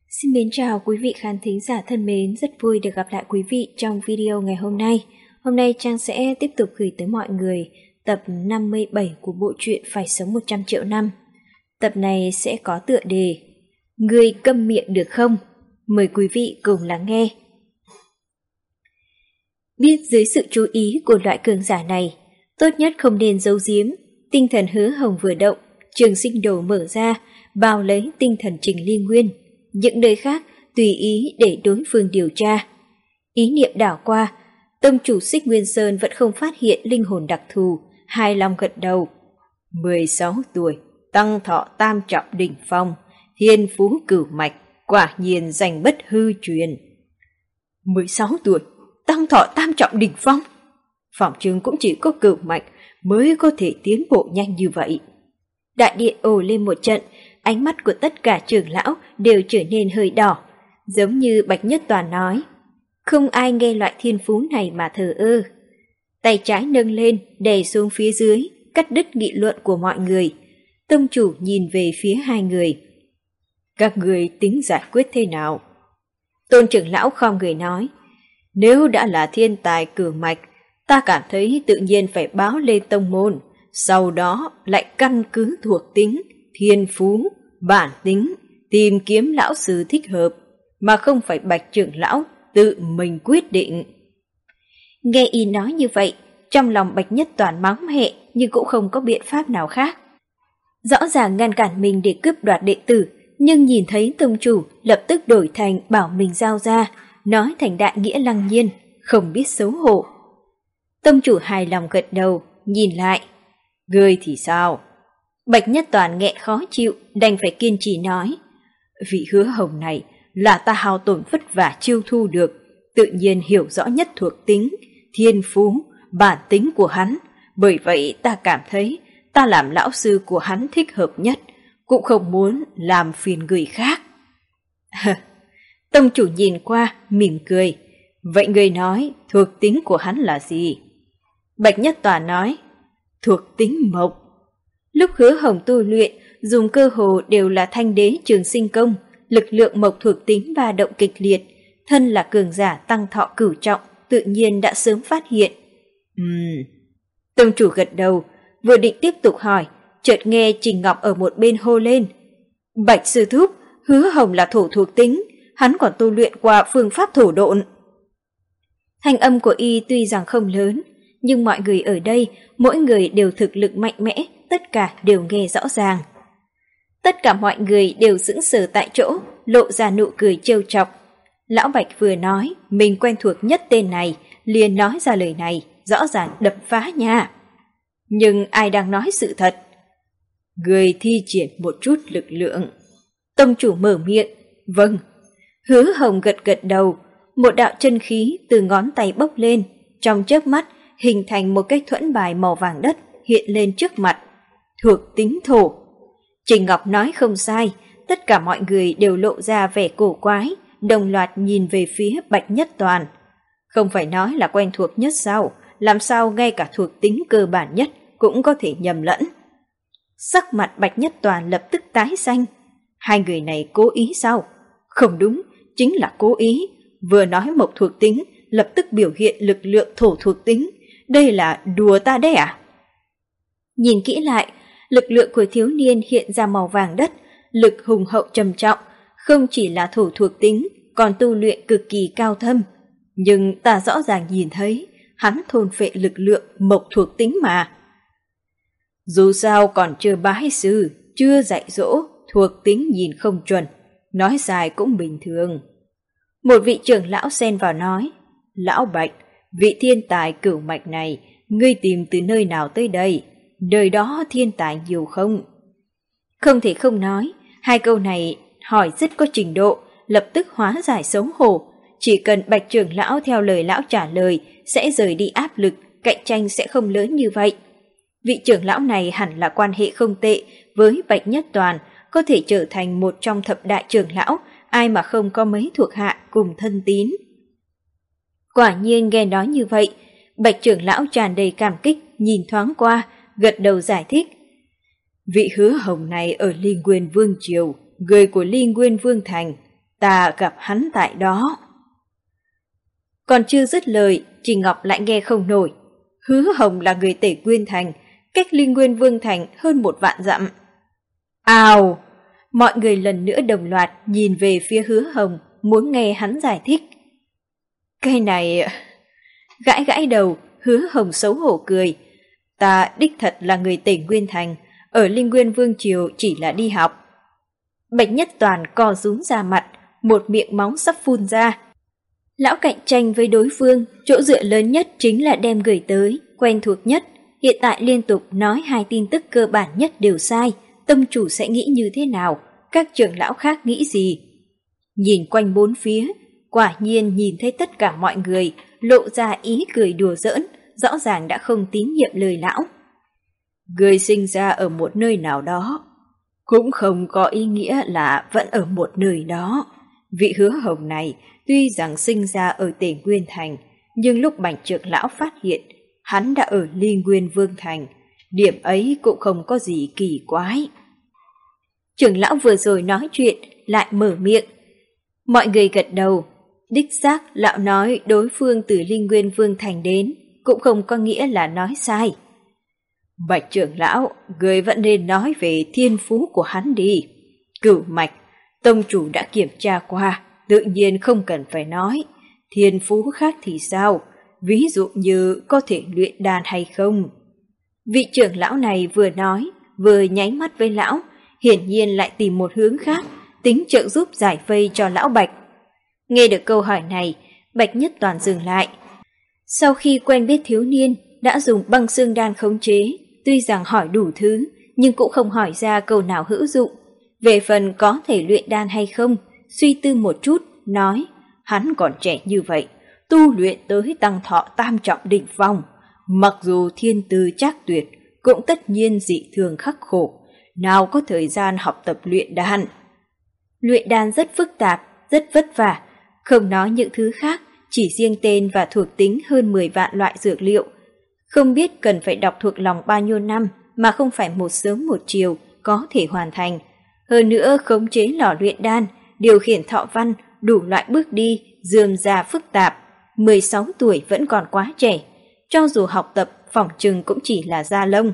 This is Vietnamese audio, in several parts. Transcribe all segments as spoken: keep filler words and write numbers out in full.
Xin mến chào quý vị khán thính giả thân mến, rất vui được gặp lại quý vị trong video ngày hôm nay. Hôm nay Trang sẽ tiếp tục gửi tới mọi người tập năm mươi bảy của bộ truyện Phải sống một trăm triệu năm. Tập này sẽ có tựa đề Người câm miệng được không? Mời quý vị cùng lắng nghe. Biết dưới sự chú ý của loại cường giả này, tốt nhất không nên giấu giếm. Tinh thần Hứa Hồng vừa động, trường sinh đồ mở ra, bao lấy tinh thần Trình Ly Nguyên. Những nơi khác tùy ý để đối phương điều tra. Ý niệm đảo qua, tông chủ Xích Nguyên Sơn vẫn không phát hiện linh hồn đặc thù, hài lòng gật đầu. mười sáu tuổi, tăng thọ tam trọng đỉnh phong, thiên phú cửu mạch, quả nhiên danh bất hư truyền. mười sáu tuổi, tăng thọ tam trọng đỉnh phong? Phỏng chừng cũng chỉ có cửu mạch mới có thể tiến bộ nhanh như vậy. Đại điện ồ lên một trận, ánh mắt của tất cả trưởng lão đều trở nên hơi đỏ, giống như Bạch Nhất Toàn nói. Không ai nghe loại thiên phú này mà thờ ơ. Tay trái nâng lên, đè xuống phía dưới, cắt đứt nghị luận của mọi người. Tông chủ nhìn về phía hai người. Các người tính giải quyết thế nào? Tôn trưởng lão khom người nói. Nếu đã là thiên tài cửu mạch, ta cảm thấy tự nhiên phải báo lên tông môn, sau đó lại căn cứ thuộc tính, thiên phú, bản tính, tìm kiếm lão sư thích hợp, mà không phải Bạch trưởng lão tự mình quyết định. Nghe y nói như vậy, trong lòng Bạch Nhất Toàn mắng mẹ nhưng cũng không có biện pháp nào khác. Rõ ràng ngăn cản mình để cướp đoạt đệ tử, nhưng nhìn thấy tông chủ lập tức đổi thành bảo mình giao ra, nói thành đại nghĩa lăng nhiên, không biết xấu hổ. Tông chủ hài lòng gật đầu, nhìn lại. Ngươi thì sao? Bạch Nhất Toàn nghẹn khó chịu, đành phải kiên trì nói. Vị Hứa Hồng này là ta hao tổn vất vả chiêu thu được, tự nhiên hiểu rõ nhất thuộc tính, thiên phú, bản tính của hắn. Bởi vậy ta cảm thấy ta làm lão sư của hắn thích hợp nhất, cũng không muốn làm phiền người khác. Tông chủ nhìn qua, mỉm cười. Vậy người nói thuộc tính của hắn là gì? Bạch Nhất Toàn nói. Thuộc tính mộc. Lúc Hứa Hồng tu luyện, dùng cơ hồ đều là thanh đế trường sinh công, lực lượng mộc thuộc tính ba động kịch liệt, thân là cường giả tăng thọ cửu trọng, tự nhiên đã sớm phát hiện. Ừm. Tông chủ gật đầu, vừa định tiếp tục hỏi, chợt nghe Trình Ngọc ở một bên hô lên. Bạch sư thúc, Hứa Hồng là thổ thuộc tính, hắn còn tu luyện qua phương pháp thổ độn. Thanh âm của y tuy rằng không lớn, nhưng mọi người ở đây, mỗi người đều thực lực mạnh mẽ, tất cả đều nghe rõ ràng. Tất cả mọi người đều sững sờ tại chỗ, lộ ra nụ cười trêu chọc. Lão Bạch vừa nói, mình quen thuộc nhất tên này, liền nói ra lời này, rõ ràng đập phá nha. Nhưng ai đang nói sự thật? Người thi triển một chút lực lượng. Tông chủ mở miệng, vâng. Hứa Hồng gật gật đầu, một đạo chân khí từ ngón tay bốc lên, trong chớp mắt hình thành một cái thuẫn bài màu vàng đất hiện lên trước mặt. Thuộc tính thổ. Trình Ngọc nói không sai, tất cả mọi người đều lộ ra vẻ cổ quái, đồng loạt nhìn về phía Bạch Nhất Toàn. Không phải nói là quen thuộc nhất sao, làm sao ngay cả thuộc tính cơ bản nhất cũng có thể nhầm lẫn. Sắc mặt Bạch Nhất Toàn lập tức tái xanh. Hai người này cố ý sao? Không đúng, chính là cố ý. Vừa nói mộc thuộc tính, lập tức biểu hiện lực lượng thổ thuộc tính. Đây là đùa ta đấy à? Nhìn kỹ lại, lực lượng của thiếu niên hiện ra màu vàng đất, lực hùng hậu trầm trọng, không chỉ là thổ thuộc tính, còn tu luyện cực kỳ cao thâm. Nhưng ta rõ ràng nhìn thấy, hắn thôn phệ lực lượng mộc thuộc tính mà. Dù sao còn chưa bái sư, chưa dạy dỗ, thuộc tính nhìn không chuẩn, nói sai cũng bình thường. Một vị trưởng lão xen vào nói, Lão Bạch, vị thiên tài cửu mạch này, ngươi tìm từ nơi nào tới đây? Đời đó thiên tài nhiều không? Không thể không nói, hai câu này hỏi rất có trình độ, lập tức hóa giải xấu hổ. Chỉ cần Bạch trưởng lão theo lời lão trả lời, sẽ rời đi áp lực, cạnh tranh sẽ không lớn như vậy. Vị trưởng lão này hẳn là quan hệ không tệ với Bạch Nhất Toàn, có thể trở thành một trong thập đại trưởng lão, ai mà không có mấy thuộc hạ cùng thân tín. Quả nhiên nghe nói như vậy, Bạch trưởng lão tràn đầy cảm kích, nhìn thoáng qua, gật đầu giải thích. Vị Hứa Hồng này ở Ly Nguyên Vương Triều, người của Ly Nguyên Vương Thành. ta gặp hắn tại đó. Còn chưa dứt lời, Trình Ngọc lại nghe không nổi. Hứa Hồng là người Tể Quyên Thành, cách Linh Nguyên Vương Thành hơn một vạn dặm. Ào! Mọi người lần nữa đồng loạt nhìn về phía Hứa Hồng, muốn nghe hắn giải thích. Cái này... Gãi gãi đầu, Hứa Hồng xấu hổ cười. Ta đích thật là người Tể Nguyên Thành, ở Linh Nguyên Vương Triều chỉ là đi học. Bạch Nhất Toàn co rúm ra mặt, một miệng máu sắp phun ra. Lão cạnh tranh với đối phương, chỗ dựa lớn nhất chính là đem người tới, quen thuộc nhất. Hiện tại liên tục nói hai tin tức cơ bản nhất đều sai, tông chủ sẽ nghĩ như thế nào, các trưởng lão khác nghĩ gì. Nhìn quanh bốn phía, quả nhiên nhìn thấy tất cả mọi người lộ ra ý cười đùa giỡn, rõ ràng đã không tín nhiệm lời lão. Người sinh ra ở một nơi nào đó, cũng không có ý nghĩa là vẫn ở một nơi đó. Vị Hứa Hồng này tuy rằng sinh ra ở Tể Nguyên Thành, nhưng lúc Bạch trưởng lão phát hiện hắn đã ở Linh Nguyên Vương Thành, điểm ấy cũng không có gì kỳ quái. Trưởng lão vừa rồi nói chuyện lại mở miệng. Mọi người gật đầu. Đích xác lão nói đối phương từ Linh Nguyên Vương Thành đến, cũng không có nghĩa là nói sai. Bạch trưởng lão, người vẫn nên nói về thiên phú của hắn đi. Cửu mạch, tông chủ đã kiểm tra qua, tự nhiên không cần phải nói. Thiên phú khác thì sao? Ví dụ như có thể luyện đan hay không? Vị trưởng lão này vừa nói, vừa nháy mắt với lão, hiển nhiên lại tìm một hướng khác, tính trợ giúp giải vây cho lão Bạch. Nghe được câu hỏi này, Bạch Nhất Toàn dừng lại. Sau khi quen biết thiếu niên, đã dùng băng xương đan khống chế, tuy rằng hỏi đủ thứ, nhưng cũng không hỏi ra câu nào hữu dụng. Về phần có thể luyện đan hay không, suy tư một chút, nói, hắn còn trẻ như vậy, tu luyện tới tăng thọ tam trọng đỉnh phong. Mặc dù thiên tư trác tuyệt, cũng tất nhiên dị thường khắc khổ, nào có thời gian học tập luyện đan. Luyện đan rất phức tạp, rất vất vả, không nói những thứ khác, chỉ riêng tên và thuộc tính hơn mười vạn loại dược liệu. Không biết cần phải đọc thuộc lòng bao nhiêu năm mà không phải một sớm một chiều có thể hoàn thành. Hơn nữa khống chế lò luyện đan, điều khiển thọ văn, đủ loại bước đi, rườm rà phức tạp. mười sáu tuổi vẫn còn quá trẻ, cho dù học tập phỏng chừng cũng chỉ là da lông.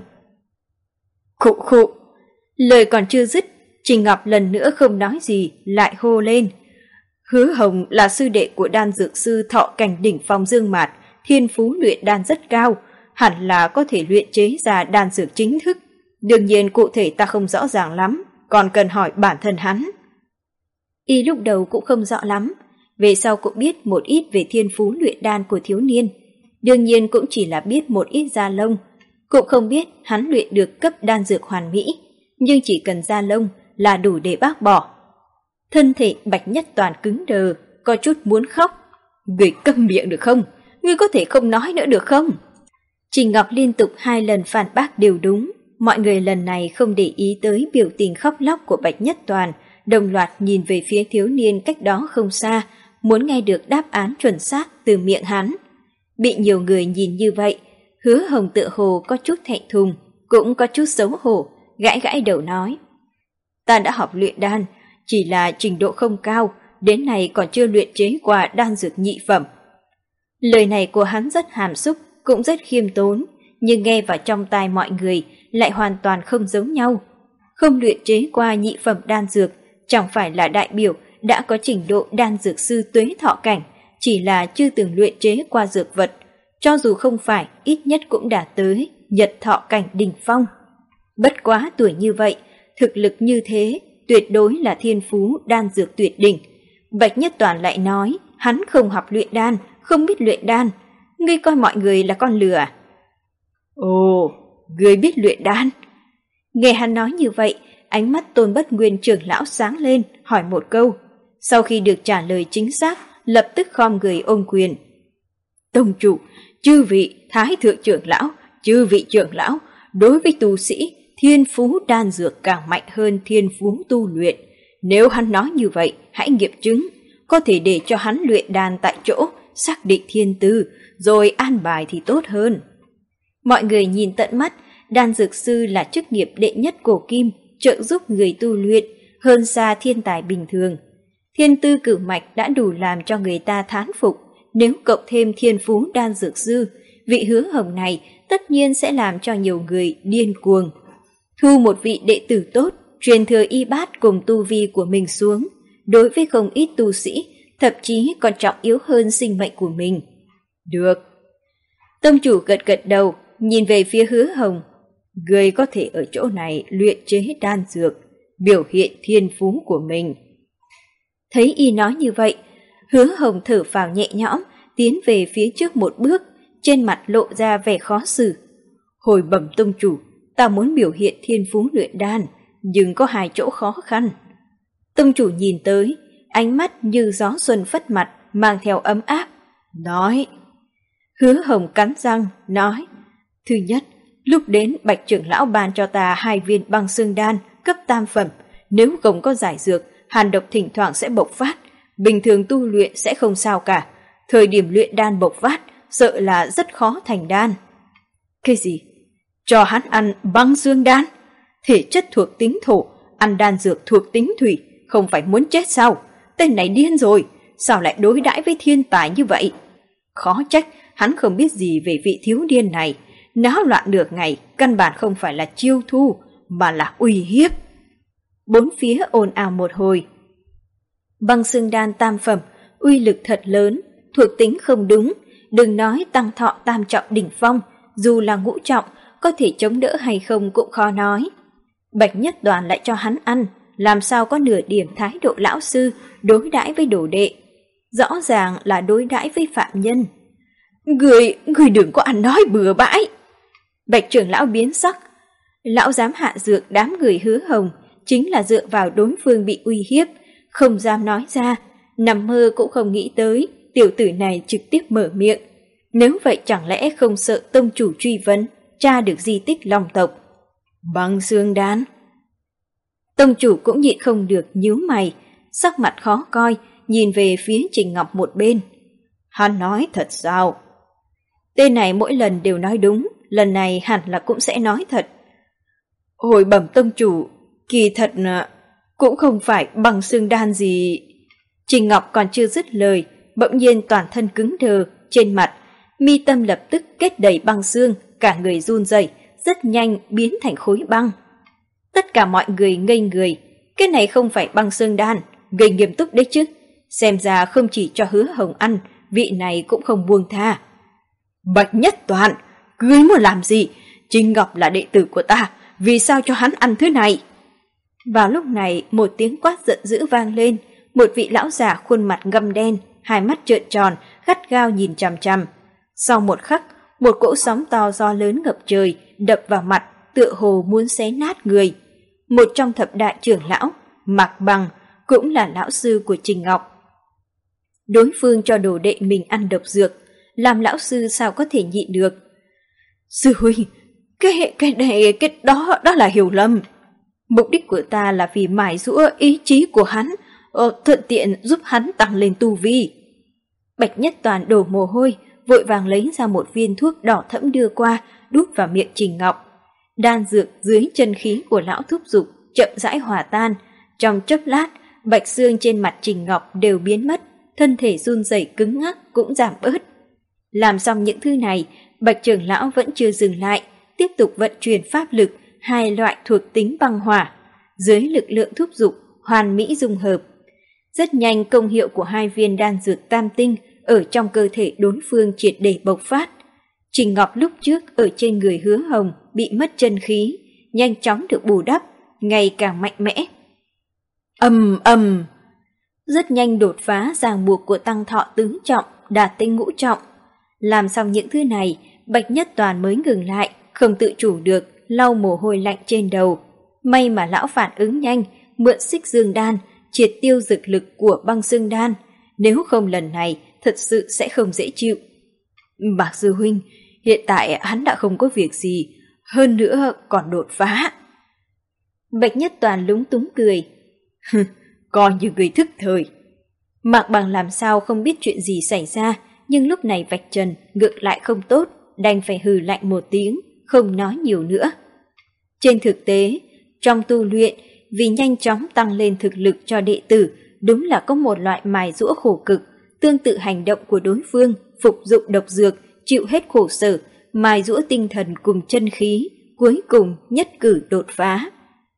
Khụ khụ, lời còn chưa dứt, Trình Ngọc lần nữa không nói gì, lại hô lên. Hứa Hồng là sư đệ của đan dược sư thọ cảnh đỉnh phong Dương Mạt, thiên phú luyện đan rất cao, hẳn là có thể luyện chế ra đan dược chính thức. Đương nhiên cụ thể ta không rõ ràng lắm, còn cần hỏi bản thân hắn. Y lúc đầu cũng không rõ lắm, về sau cũng biết một ít về thiên phú luyện đan của thiếu niên. Đương nhiên cũng chỉ là biết một ít da lông, cũng không biết hắn luyện được cấp đan dược hoàn mỹ, nhưng chỉ cần da lông là đủ để bác bỏ. Thân thể Bạch Nhất Toàn cứng đờ, có chút muốn khóc. Người câm miệng được không? Ngươi có thể không nói nữa được không? Trình Ngọc liên tục hai lần phản bác đều đúng. Mọi người lần này không để ý tới biểu tình khóc lóc của Bạch Nhất Toàn, đồng loạt nhìn về phía thiếu niên cách đó không xa, muốn nghe được đáp án chuẩn xác từ miệng hắn. Bị nhiều người nhìn như vậy, Hứa Hồng tựa hồ có chút thẹn thùng, cũng có chút xấu hổ, gãi gãi đầu nói. Ta đã học luyện đan, chỉ là trình độ không cao, đến nay còn chưa luyện chế qua đan dược nhị phẩm. Lời này của hắn rất hàm xúc, cũng rất khiêm tốn, nhưng nghe vào trong tai mọi người lại hoàn toàn không giống nhau. Không luyện chế qua nhị phẩm đan dược, chẳng phải là đại biểu đã có trình độ đan dược sư tuế thọ cảnh, chỉ là chưa từng luyện chế qua dược vật, cho dù không phải ít nhất cũng đạt tới nhật thọ cảnh đỉnh phong. Bất quá tuổi như vậy, thực lực như thế, tuyệt đối là thiên phú đan dược tuyệt đỉnh. Bạch Nhất Toàn lại nói, hắn không học luyện đan, không biết luyện đan. Ngươi coi mọi người là con lừa à? Ồ, ngươi biết luyện đan? Nghe hắn nói như vậy, ánh mắt Tôn Bất Nguyên trưởng lão sáng lên, hỏi một câu. Sau khi được trả lời chính xác, lập tức khom người ôm quyền. Tông chủ, chư vị thái thượng trưởng lão, chư vị trưởng lão, đối với tu sĩ, thiên phú đan dược càng mạnh hơn thiên phú tu luyện. Nếu hắn nói như vậy, hãy nghiệm chứng, có thể để cho hắn luyện đan tại chỗ, xác định thiên tư, rồi an bài thì tốt hơn. Mọi người nhìn tận mắt, đan dược sư là chức nghiệp đệ nhất cổ kim, trợ giúp người tu luyện, hơn xa thiên tài bình thường. thiên tư cửu mạch đã đủ làm cho người ta thán phục, nếu cộng thêm thiên phú đan dược dư, vị Hứa Hồng này tất nhiên sẽ làm cho nhiều người điên cuồng. Thu một vị đệ tử tốt, truyền thừa y bát cùng tu vi của mình xuống, đối với không ít tu sĩ, thậm chí còn trọng yếu hơn sinh mệnh của mình. Được. Tông chủ gật gật đầu, nhìn về phía Hứa Hồng. Người có thể ở chỗ này luyện chế đan dược, biểu hiện thiên phú của mình. Thấy y nói như vậy, Hứa Hồng thở phào nhẹ nhõm, tiến về phía trước một bước, trên mặt lộ ra vẻ khó xử. Hồi bẩm tông chủ, ta muốn biểu hiện thiên phú luyện đan, nhưng có hai chỗ khó khăn. Tông chủ nhìn tới, ánh mắt như gió xuân phất mặt, mang theo ấm áp. Nói. Hứa Hồng cắn răng, nói. Thứ nhất, lúc đến Bạch trưởng lão ban cho ta hai viên băng xương đan cấp tam phẩm. Nếu không có giải dược, hàn độc thỉnh thoảng sẽ bộc phát. Bình thường tu luyện sẽ không sao cả. Thời điểm luyện đan bộc phát, sợ là rất khó thành đan. Cái gì? Cho hắn ăn băng xương đan? Thể chất thuộc tính thổ, ăn đan dược thuộc tính thủy, không phải muốn chết sao? Tên này điên rồi, sao lại đối đãi với thiên tài như vậy? Khó trách, hắn không biết gì về vị thiếu điên này. Náo loạn được ngày, căn bản không phải là chiêu thu, mà là uy hiếp. Bốn phía ồn ào một hồi. Băng xương đan tam phẩm, uy lực thật lớn, thuộc tính không đúng, đừng nói tăng thọ tam trọng đỉnh phong, dù là ngũ trọng, có thể chống đỡ hay không cũng khó nói. Bạch Nhất Đoàn lại cho hắn ăn, làm sao có nửa điểm thái độ lão sư đối đãi với đồ đệ. Rõ ràng là đối đãi với phạm nhân. Người, người đừng có ăn nói bừa bãi. Bạch trưởng lão biến sắc. Lão dám hạ dược đám người Hứa Hồng, chính là dựa vào đối phương bị uy hiếp, không dám nói ra, nằm mơ cũng không nghĩ tới tiểu tử này trực tiếp mở miệng. Nếu vậy chẳng lẽ không sợ tông chủ truy vấn, tra được di tích Long tộc. Băng xương đan. Tông chủ cũng nhịn không được nhíu mày, sắc mặt khó coi, nhìn về phía Trình Ngọc một bên. Hắn nói thật sao? Tên này mỗi lần đều nói đúng, lần này hẳn là cũng sẽ nói thật. Hồi bẩm tông chủ, kỳ thật cũng không phải băng xương đan gì. Trình Ngọc còn chưa dứt lời, bỗng nhiên toàn thân cứng đờ, trên mặt, mi tâm lập tức kết đầy băng xương, cả người run rẩy, rất nhanh biến thành khối băng. Tất cả mọi người ngây người, cái này không phải băng xương đan, gây nghiêm túc đấy chứ. Xem ra không chỉ cho Hứa Hồng ăn, vị này cũng không buông tha. Bạch Nhất Toàn, ngươi muốn làm gì? Trình Ngọc là đệ tử của ta, vì sao cho hắn ăn thứ này? Vào lúc này, một tiếng quát giận dữ vang lên, một vị lão già khuôn mặt ngăm đen, hai mắt trợn tròn, gắt gao nhìn chằm chằm. Sau một khắc, một cỗ sóng to gió lớn ngập trời, đập vào mặt, tựa hồ muốn xé nát người. Một trong thập đại trưởng lão, Mạc Bằng, cũng là lão sư của Trình Ngọc. Đối phương cho đồ đệ mình ăn độc dược, làm lão sư sao có thể nhịn được. Sư huynh, cái, cái này, cái đó, đó là hiểu lầm. Mục đích của ta là vì mài giũa ý chí của hắn, ờ, thuận tiện giúp hắn tăng lên tu vi. Bạch Nhất Toàn đổ mồ hôi, vội vàng lấy ra một viên thuốc đỏ thẫm đưa qua, đút vào miệng Trình Ngọc. Đan dược dưới chân khí của lão thúc dục chậm rãi hòa tan. Trong chốc lát, bạch xương trên mặt Trình Ngọc đều biến mất, thân thể run rẩy cứng ngắc cũng giảm bớt. Làm xong những thứ này, Bạch trưởng lão vẫn chưa dừng lại, tiếp tục vận chuyển pháp lực, hai loại thuộc tính băng hỏa, dưới lực lượng thúc dục hoàn mỹ dung hợp. Rất nhanh công hiệu của hai viên đan dược tam tinh ở trong cơ thể đối phương triệt để bộc phát. Trình Ngọc lúc trước ở trên người Hứa Hồng bị mất chân khí, nhanh chóng được bù đắp, ngày càng mạnh mẽ. Ầm ầm, rất nhanh đột phá ràng buộc của tăng thọ tứ trọng, đạt tinh ngũ trọng. Làm xong những thứ này, Bạch Nhất Toàn mới ngừng lại, không tự chủ được, lau mồ hôi lạnh trên đầu. May mà lão phản ứng nhanh, mượn xích dương đan, triệt tiêu dực lực của băng xương đan. Nếu không lần này, thật sự sẽ không dễ chịu. Bạc sư huynh, hiện tại hắn đã không có việc gì, hơn nữa còn đột phá. Bạch Nhất Toàn lúng túng cười. Coi như người thức thời. Mạc Bằng làm sao không biết chuyện gì xảy ra, nhưng lúc này vạch trần ngược lại không tốt, đành phải hừ lạnh một tiếng, không nói nhiều nữa. Trên thực tế, trong tu luyện, vì nhanh chóng tăng lên thực lực cho đệ tử, đúng là có một loại mài giũa khổ cực, tương tự hành động của đối phương, phục dụng độc dược, chịu hết khổ sở, mài giũa tinh thần cùng chân khí, cuối cùng nhất cử đột phá.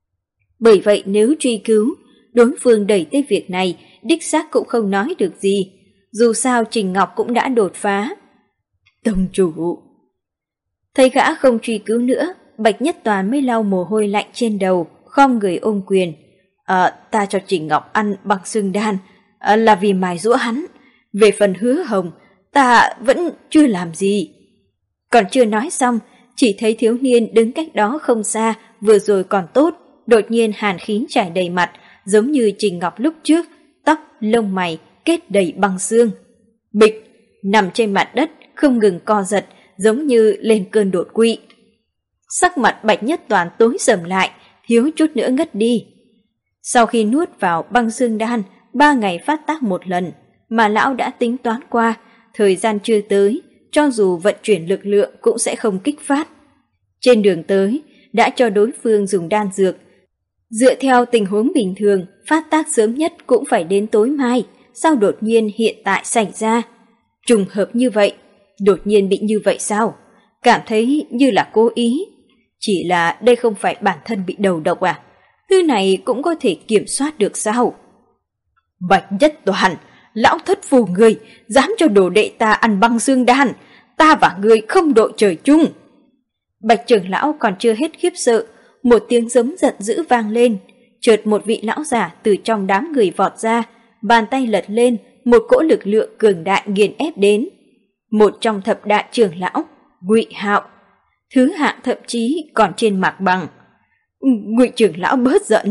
Bởi vậy nếu truy cứu, đối phương đẩy tới việc này, đích xác cũng không nói được gì, dù sao Trình Ngọc cũng đã đột phá. Tông chủ! Thấy gã không truy cứu nữa, Bạch Nhất Toàn mới lau mồ hôi lạnh trên đầu, khom người ôm quyền. À, ta cho Trình Ngọc ăn bằng xương đan, à, là vì mài giũa hắn. Về phần Hứa Hồng, ta vẫn chưa làm gì. Còn chưa nói xong, chỉ thấy thiếu niên đứng cách đó không xa, vừa rồi còn tốt, đột nhiên hàn khí trải đầy mặt, giống như Trình Ngọc lúc trước, tóc, lông mày kết đầy băng xương. Bịch, nằm trên mặt đất, không ngừng co giật, giống như lên cơn đột quỵ. Sắc mặt Bạch Nhất Toàn tối sầm lại, thiếu chút nữa ngất đi. Sau khi nuốt vào băng xương đan, ba ngày phát tác một lần, mà lão đã tính toán qua, thời gian chưa tới, cho dù vận chuyển lực lượng cũng sẽ không kích phát. Trên đường tới, đã cho đối phương dùng đan dược. Dựa theo tình huống bình thường, phát tác sớm nhất cũng phải đến tối mai, sao đột nhiên hiện tại xảy ra? Trùng hợp như vậy, đột nhiên bị như vậy sao? Cảm thấy như là cố ý. Chỉ là đây không phải bản thân bị đầu độc à? Thứ này cũng có thể kiểm soát được sao? Bạch Nhất Toàn, lão thất phù người, dám cho đồ đệ ta ăn băng xương đan, ta và người không đội trời chung. Bạch trưởng lão còn chưa hết khiếp sợ, một tiếng giống giận dữ vang lên, chợt một vị lão giả từ trong đám người vọt ra, bàn tay lật lên, một cỗ lực lượng cường đại nghiền ép đến. Một trong thập đại trưởng lão, Ngụy Hạo, thứ hạng thậm chí còn trên mạc bằng. Ngụy trưởng lão bớt giận.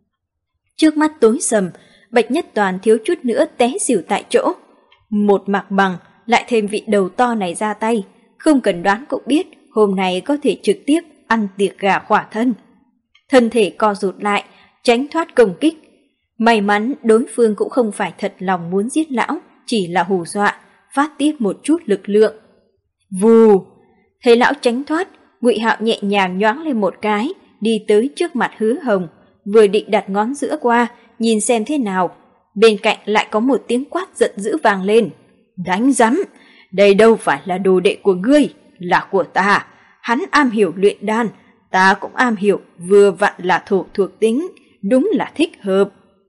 Trước mắt tối sầm, Bạch Nhất Toàn thiếu chút nữa té xỉu tại chỗ. Một mạc bằng, lại thêm vị đầu to này ra tay, không cần đoán cũng biết hôm nay có thể trực tiếp ăn tiệc gà khỏa thân. Thân thể co rụt lại, tránh thoát công kích. May mắn đối phương cũng không phải thật lòng muốn giết lão, chỉ là hù dọa, phát tiết một chút lực lượng. Vù! Thấy lão tránh thoát, Ngụy Hạo nhẹ nhàng nhoáng lên một cái, đi tới trước mặt Hứa Hồng, vừa định đặt ngón giữa qua, nhìn xem thế nào. Bên cạnh lại có một tiếng quát giận dữ vang lên. Đánh rắm! Đây đâu phải là đồ đệ của ngươi, là của ta. Hắn am hiểu luyện đan, ta cũng am hiểu, vừa vặn là thổ thuộc tính, đúng là thích hợp.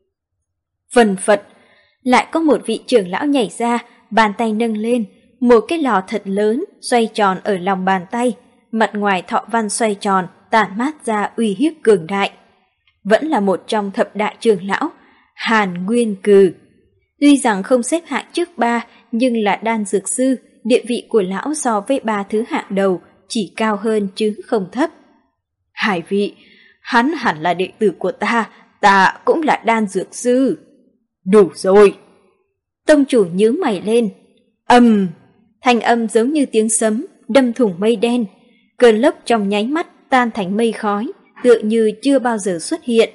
Phần phật, lại có một vị trưởng lão nhảy ra, bàn tay nâng lên, một cái lò thật lớn xoay tròn ở lòng bàn tay, mặt ngoài thọ văn xoay tròn, tản mát ra uy hiếp cường đại. Vẫn là một trong thập đại trưởng lão, Hàn Nguyên Cừ. Tuy rằng không xếp hạng trước ba, nhưng là đan dược sư, địa vị của lão so với ba thứ hạng đầu chỉ cao hơn chứ không thấp. Hai vị, hắn hẳn là đệ tử của ta, ta cũng là đan dược sư. Đủ rồi. Tông chủ nhíu mày lên. Ầm, thanh âm giống như tiếng sấm, đâm thủng mây đen. Cơn lốc trong nháy mắt tan thành mây khói, tựa như chưa bao giờ xuất hiện.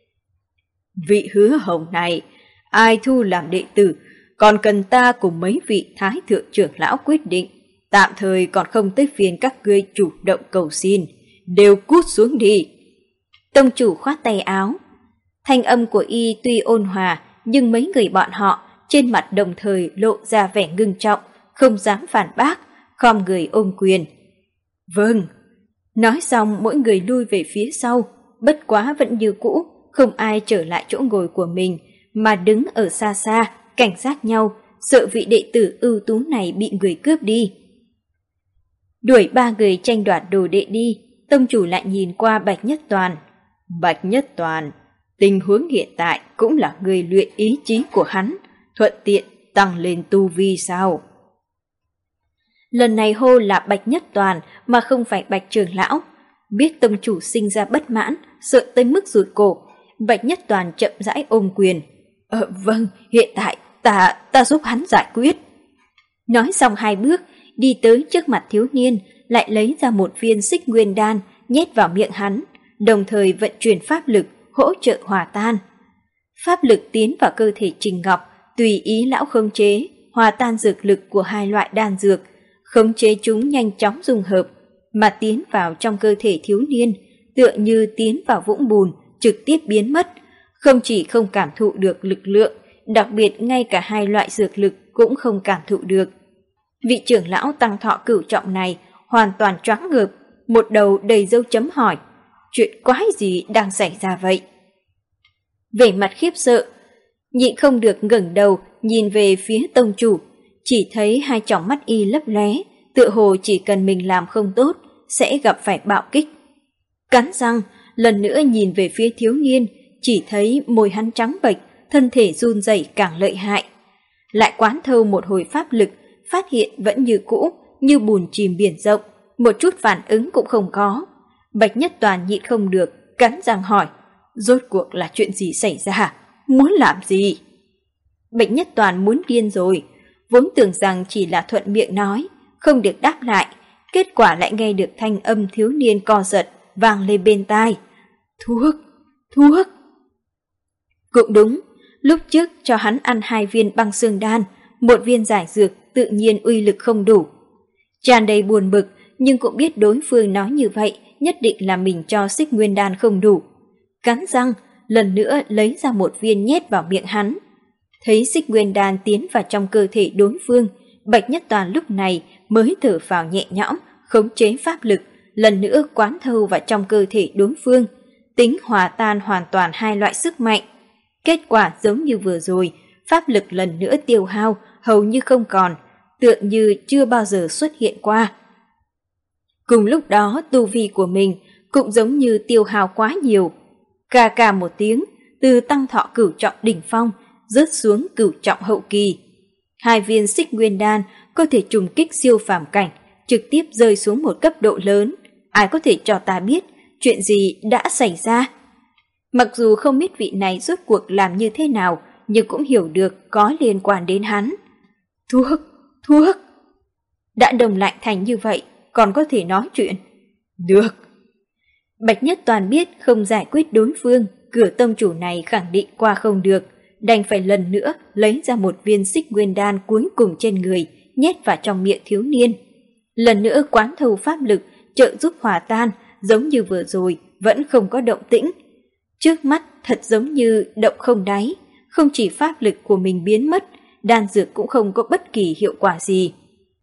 Vị Hứa Hồng này, ai thu làm đệ tử, còn cần ta cùng mấy vị thái thượng trưởng lão quyết định. Tạm thời còn không tới phiên các ngươi chủ động cầu xin, đều cút xuống đi. Tông chủ khoát tay áo. Thanh âm của y tuy ôn hòa, nhưng mấy người bọn họ trên mặt đồng thời lộ ra vẻ ngưng trọng, không dám phản bác, khom người ôm quyền. Vâng. Nói xong mỗi người lui về phía sau, bất quá vẫn như cũ, không ai trở lại chỗ ngồi của mình, mà đứng ở xa xa, cảnh giác nhau, sợ vị đệ tử ưu tú này bị người cướp đi. Đuổi ba người tranh đoạt đồ đệ đi, tông chủ lại nhìn qua Bạch Nhất Toàn. Bạch Nhất Toàn, tình huống hiện tại cũng là người luyện ý chí của hắn, thuận tiện tăng lên tu vi sao? Lần này hô là Bạch Nhất Toàn mà không phải Bạch trưởng lão. Biết tông chủ sinh ra bất mãn, sợ tới mức rụt cổ, Bạch Nhất Toàn chậm rãi ôm quyền. Ờ vâng, hiện tại ta, ta giúp hắn giải quyết. Nói xong hai bước, đi tới trước mặt thiếu niên, lại lấy ra một viên xích nguyên đan, nhét vào miệng hắn, đồng thời vận chuyển pháp lực, hỗ trợ hòa tan. Pháp lực tiến vào cơ thể Trình Ngọc, tùy ý lão khống chế, hòa tan dược lực của hai loại đan dược, khống chế chúng nhanh chóng dung hợp, mà tiến vào trong cơ thể thiếu niên, tựa như tiến vào vũng bùn, trực tiếp biến mất, không chỉ không cảm thụ được lực lượng, đặc biệt ngay cả hai loại dược lực cũng không cảm thụ được. Vị trưởng lão tăng thọ cửu trọng này hoàn toàn choáng ngợp, một đầu đầy dấu chấm hỏi, chuyện quái gì đang xảy ra vậy? Vẻ mặt khiếp sợ, nhịn không được ngẩng đầu nhìn về phía tông chủ, chỉ thấy hai tròng mắt y lấp lóe, tựa hồ chỉ cần mình làm không tốt sẽ gặp phải bạo kích. Cắn răng, lần nữa nhìn về phía thiếu niên, chỉ thấy môi hắn trắng bệch, thân thể run rẩy càng lợi hại. Lại quán thâu một hồi pháp lực, phát hiện vẫn như cũ, như bùn chìm biển rộng, một chút phản ứng cũng không có. Bạch Nhất Toàn nhịn không được, cắn răng hỏi, rốt cuộc là chuyện gì xảy ra, muốn làm gì? Bạch Nhất Toàn muốn điên rồi, vốn tưởng rằng chỉ là thuận miệng nói, không được đáp lại, kết quả lại nghe được thanh âm thiếu niên co giật vang lên bên tai. Thuốc, thuốc. Cũng đúng, lúc trước cho hắn ăn hai viên băng xương đan, một viên giải dược tự nhiên uy lực không đủ. Tràn đầy buồn bực, nhưng cũng biết đối phương nói như vậy nhất định là mình cho xích nguyên đan không đủ. Cắn răng, lần nữa lấy ra một viên nhét vào miệng hắn. Thấy xích nguyên đan tiến vào trong cơ thể đối phương, Bạch Nhất Toàn lúc này mới thở phào nhẹ nhõm, khống chế pháp lực, lần nữa quán thâu vào trong cơ thể đối phương, tính hòa tan hoàn toàn hai loại sức mạnh. Kết quả giống như vừa rồi, pháp lực lần nữa tiêu hao, hầu như không còn, tựa như chưa bao giờ xuất hiện qua. Cùng lúc đó, tu vi của mình cũng giống như tiêu hao quá nhiều. Cà cà một tiếng, từ tăng thọ cửu trọng đỉnh phong, rớt xuống cửu trọng hậu kỳ. Hai viên xích nguyên đan có thể trùng kích siêu phàm cảnh, trực tiếp rơi xuống một cấp độ lớn. Ai có thể cho ta biết chuyện gì đã xảy ra? Mặc dù không biết vị này rốt cuộc làm như thế nào, nhưng cũng hiểu được có liên quan đến hắn. Thuốc, thuốc. Đã đông lạnh thành như vậy, còn có thể nói chuyện. Được. Bạch Nhất Toàn biết không giải quyết đối phương, cửa tông chủ này khẳng định qua không được, đành phải lần nữa lấy ra một viên xích nguyên đan cuối cùng trên người, nhét vào trong miệng thiếu niên. Lần nữa quán thâu pháp lực, trợ giúp hòa tan, giống như vừa rồi, vẫn không có động tĩnh. Trước mắt thật giống như động không đáy, không chỉ pháp lực của mình biến mất, đan dược cũng không có bất kỳ hiệu quả gì.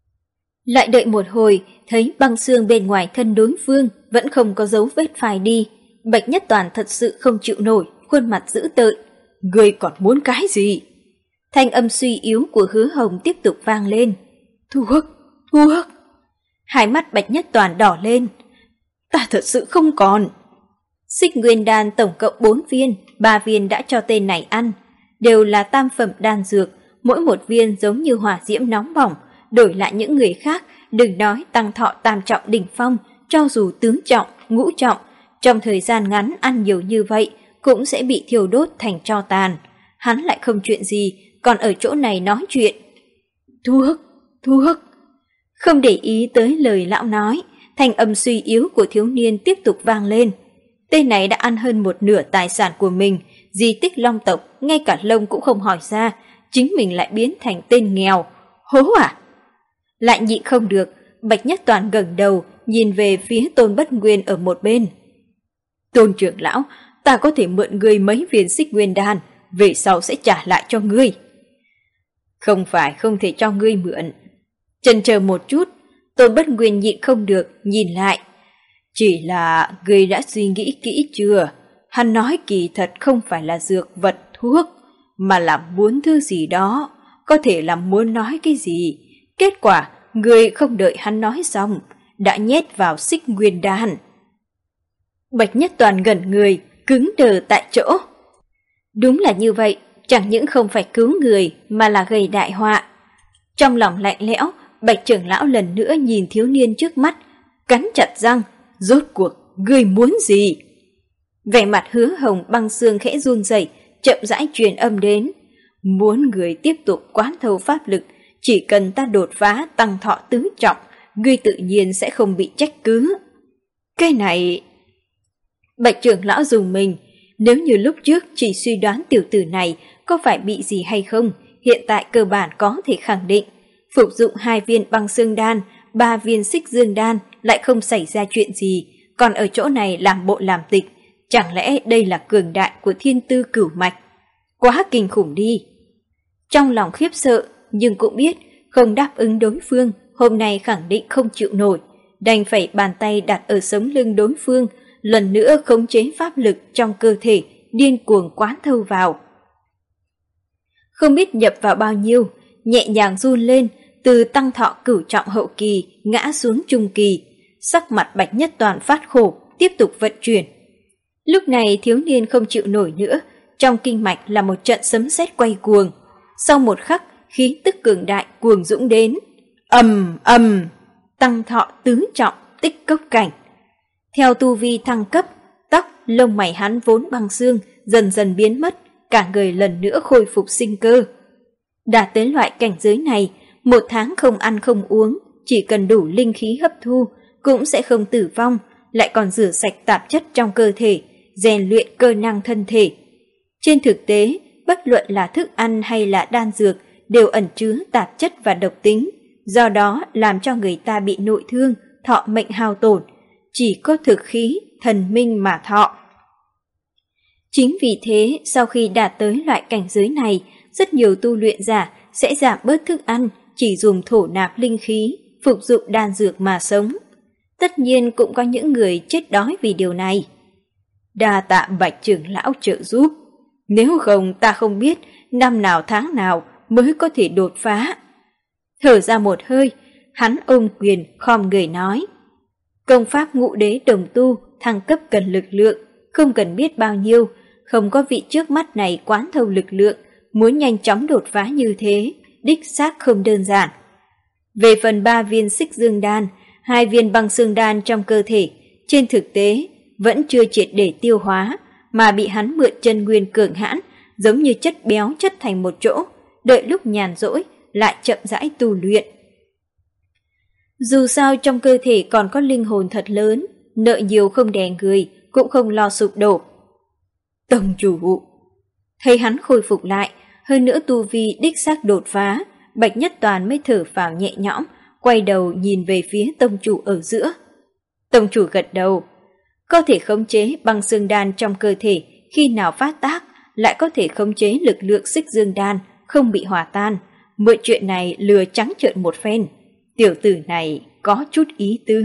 Lại đợi một hồi, thấy băng xương bên ngoài thân đối phương vẫn không có dấu vết phai đi. Bạch Nhất Toàn thật sự không chịu nổi, khuôn mặt dữ tợn. Ngươi còn muốn cái gì? Thanh âm suy yếu của Hứa Hồng tiếp tục vang lên. Thuốc, thuốc. Hai mắt Bạch Nhất Toàn đỏ lên. Ta thật sự không còn. Xích nguyên đan tổng cộng bốn viên, ba viên đã cho tên này ăn. Đều là tam phẩm đan dược, mỗi một viên giống như hỏa diễm nóng bỏng. Đổi lại những người khác, đừng nói tăng thọ tam trọng đỉnh phong, cho dù tướng trọng, ngũ trọng, trong thời gian ngắn ăn nhiều như vậy cũng sẽ bị thiêu đốt thành tro tàn. Hắn lại không chuyện gì, còn ở chỗ này nói chuyện. Thuốc, thuốc. Không để ý tới lời lão nói, thanh âm suy yếu của thiếu niên tiếp tục vang lên. Tên này đã ăn hơn một nửa tài sản của mình, di tích long tộc, ngay cả lông cũng không hỏi ra, chính mình lại biến thành tên nghèo. Hố à? Lại nhịn không được, Bạch Nhất Toàn ngẩng đầu, nhìn về phía Tôn Bất Nguyên ở một bên. Tôn trưởng lão, ta có thể mượn ngươi mấy viên xích nguyên đan, về sau sẽ trả lại cho ngươi. Không phải không thể cho ngươi mượn. Chần chờ một chút, Tôn Bất Nguyên nhịn không được, nhìn lại. Chỉ là ngươi đã suy nghĩ kỹ chưa? Hắn nói kỳ thật không phải là dược vật thuốc, mà là muốn thứ gì đó, có thể là muốn nói cái gì. Kết quả, ngươi không đợi hắn nói xong, đã nhét vào xích nguyên đan. Bạch Nhất Toàn gần người, cứng đờ tại chỗ. Đúng là như vậy, chẳng những không phải cứu người mà là gây đại họa. Trong lòng lạnh lẽo, Bạch trưởng lão lần nữa nhìn thiếu niên trước mắt, cắn chặt răng, rốt cuộc, ngươi muốn gì? Vẻ mặt Hứa Hồng băng xương khẽ run rẩy, chậm rãi truyền âm đến. Muốn người tiếp tục quán thâu pháp lực, chỉ cần ta đột phá tăng thọ tứ trọng, ngươi tự nhiên sẽ không bị trách cứ. Cái này... Bạch trưởng lão dùng mình, nếu như lúc trước chỉ suy đoán tiểu tử này có phải bị gì hay không, hiện tại cơ bản có thể khẳng định. Phục dụng hai viên băng xương đan, ba viên xích dương đan lại không xảy ra chuyện gì, còn ở chỗ này làm bộ làm tịch. Chẳng lẽ đây là cường đại của thiên tư cửu mạch? Quá kinh khủng đi. Trong lòng khiếp sợ, nhưng cũng biết không đáp ứng đối phương, hôm nay khẳng định không chịu nổi, đành phải bàn tay đặt ở sống lưng đối phương, lần nữa khống chế pháp lực trong cơ thể, điên cuồng quán thâu vào. Không biết nhập vào bao nhiêu, nhẹ nhàng run lên, từ tăng thọ cửu trọng hậu kỳ ngã xuống trung kỳ, sắc mặt Bạch Nhất Toàn phát khổ, tiếp tục vận chuyển. Lúc này thiếu niên không chịu nổi nữa, trong kinh mạch là một trận sấm sét quay cuồng. Sau một khắc, khí tức cường đại cuồng dũng đến. Ầm ầm, tăng thọ tứ trọng tích cốc cảnh. Theo tu vi thăng cấp, tóc, lông mày hắn vốn băng xương dần dần biến mất, cả người lần nữa khôi phục sinh cơ. Đạt tới loại cảnh giới này, một tháng không ăn không uống, chỉ cần đủ linh khí hấp thu, cũng sẽ không tử vong, lại còn rửa sạch tạp chất trong cơ thể, rèn luyện cơ năng thân thể. Trên thực tế, bất luận là thức ăn hay là đan dược đều ẩn chứa tạp chất và độc tính, do đó làm cho người ta bị nội thương, thọ mệnh hao tổn, chỉ có thực khí, thần minh mà thọ. Chính vì thế, sau khi đạt tới loại cảnh giới này, rất nhiều tu luyện giả sẽ giảm bớt thức ăn, chỉ dùng thổ nạp linh khí, phục dụng đan dược mà sống. Tất nhiên cũng có những người chết đói vì điều này. Đa tạ Bạch trưởng lão trợ giúp, nếu không ta không biết năm nào tháng nào mới có thể đột phá. Thở ra một hơi, hắn ôm quyền khom người nói. Công pháp ngũ đế đồng tu thăng cấp cần lực lượng, không cần biết bao nhiêu, không có vị trước mắt này quán thâu lực lượng, muốn nhanh chóng đột phá như thế, đích xác không đơn giản. Về phần ba viên xích dương đan, hai viên băng xương đan trong cơ thể, trên thực tế vẫn chưa triệt để tiêu hóa, mà bị hắn mượn chân nguyên cường hãn, giống như chất béo chất thành một chỗ, đợi lúc nhàn rỗi lại chậm rãi tu luyện. Dù sao trong cơ thể còn có linh hồn thật lớn, nợ nhiều không đè người, cũng không lo sụp đổ. Tông chủ, thấy hắn khôi phục lại, hơn nữa tu vi đích xác đột phá, Bạch Nhất Toàn mới thở phào nhẹ nhõm, quay đầu nhìn về phía tông chủ ở giữa. Tông chủ gật đầu, có thể khống chế băng xương đan trong cơ thể, khi nào phát tác lại có thể khống chế lực lượng xích dương đan không bị hòa tan. Mượn chuyện này lừa trắng trợn một phen, tiểu tử này có chút ý tứ.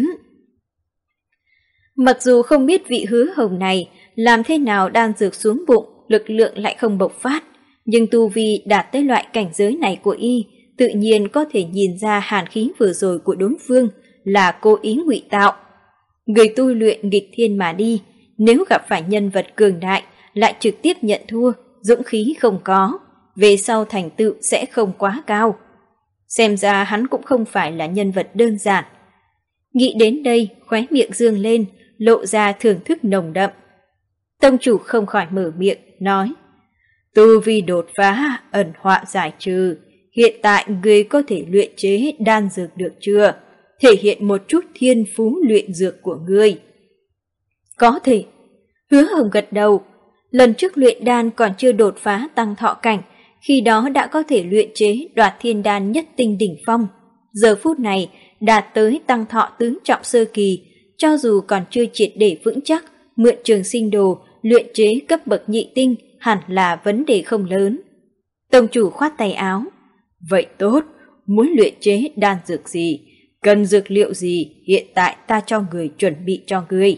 Mặc dù không biết vị Hứa Hồng này làm thế nào đan dược xuống bụng, lực lượng lại không bộc phát, nhưng tu vi đạt tới loại cảnh giới này của y, tự nhiên có thể nhìn ra hàn khí vừa rồi của đối phương là cố ý ngụy tạo. Người tu luyện nghịch thiên mà đi, nếu gặp phải nhân vật cường đại lại trực tiếp nhận thua, dũng khí không có, về sau thành tựu sẽ không quá cao. Xem ra hắn cũng không phải là nhân vật đơn giản. Nghĩ đến đây, khóe miệng dương lên, lộ ra thưởng thức nồng đậm. Tông chủ không khỏi mở miệng, nói: Tu vi đột phá, ẩn họa giải trừ, hiện tại ngươi có thể luyện chế đan dược được chưa? Thể hiện một chút thiên phú luyện dược của ngươi. Có thể. Hứa Hồng gật đầu. Lần trước luyện đan còn chưa đột phá tăng thọ cảnh, khi đó đã có thể luyện chế đoạt thiên đan nhất tinh đỉnh phong. Giờ phút này đạt tới tăng thọ tứ trọng sơ kỳ, cho dù còn chưa triệt để vững chắc, mượn trường sinh đồ luyện chế cấp bậc nhị tinh hẳn là vấn đề không lớn. Tông chủ khoát tay áo. Vậy tốt, muốn luyện chế đan dược gì, cần dược liệu gì, hiện tại ta cho người chuẩn bị cho người.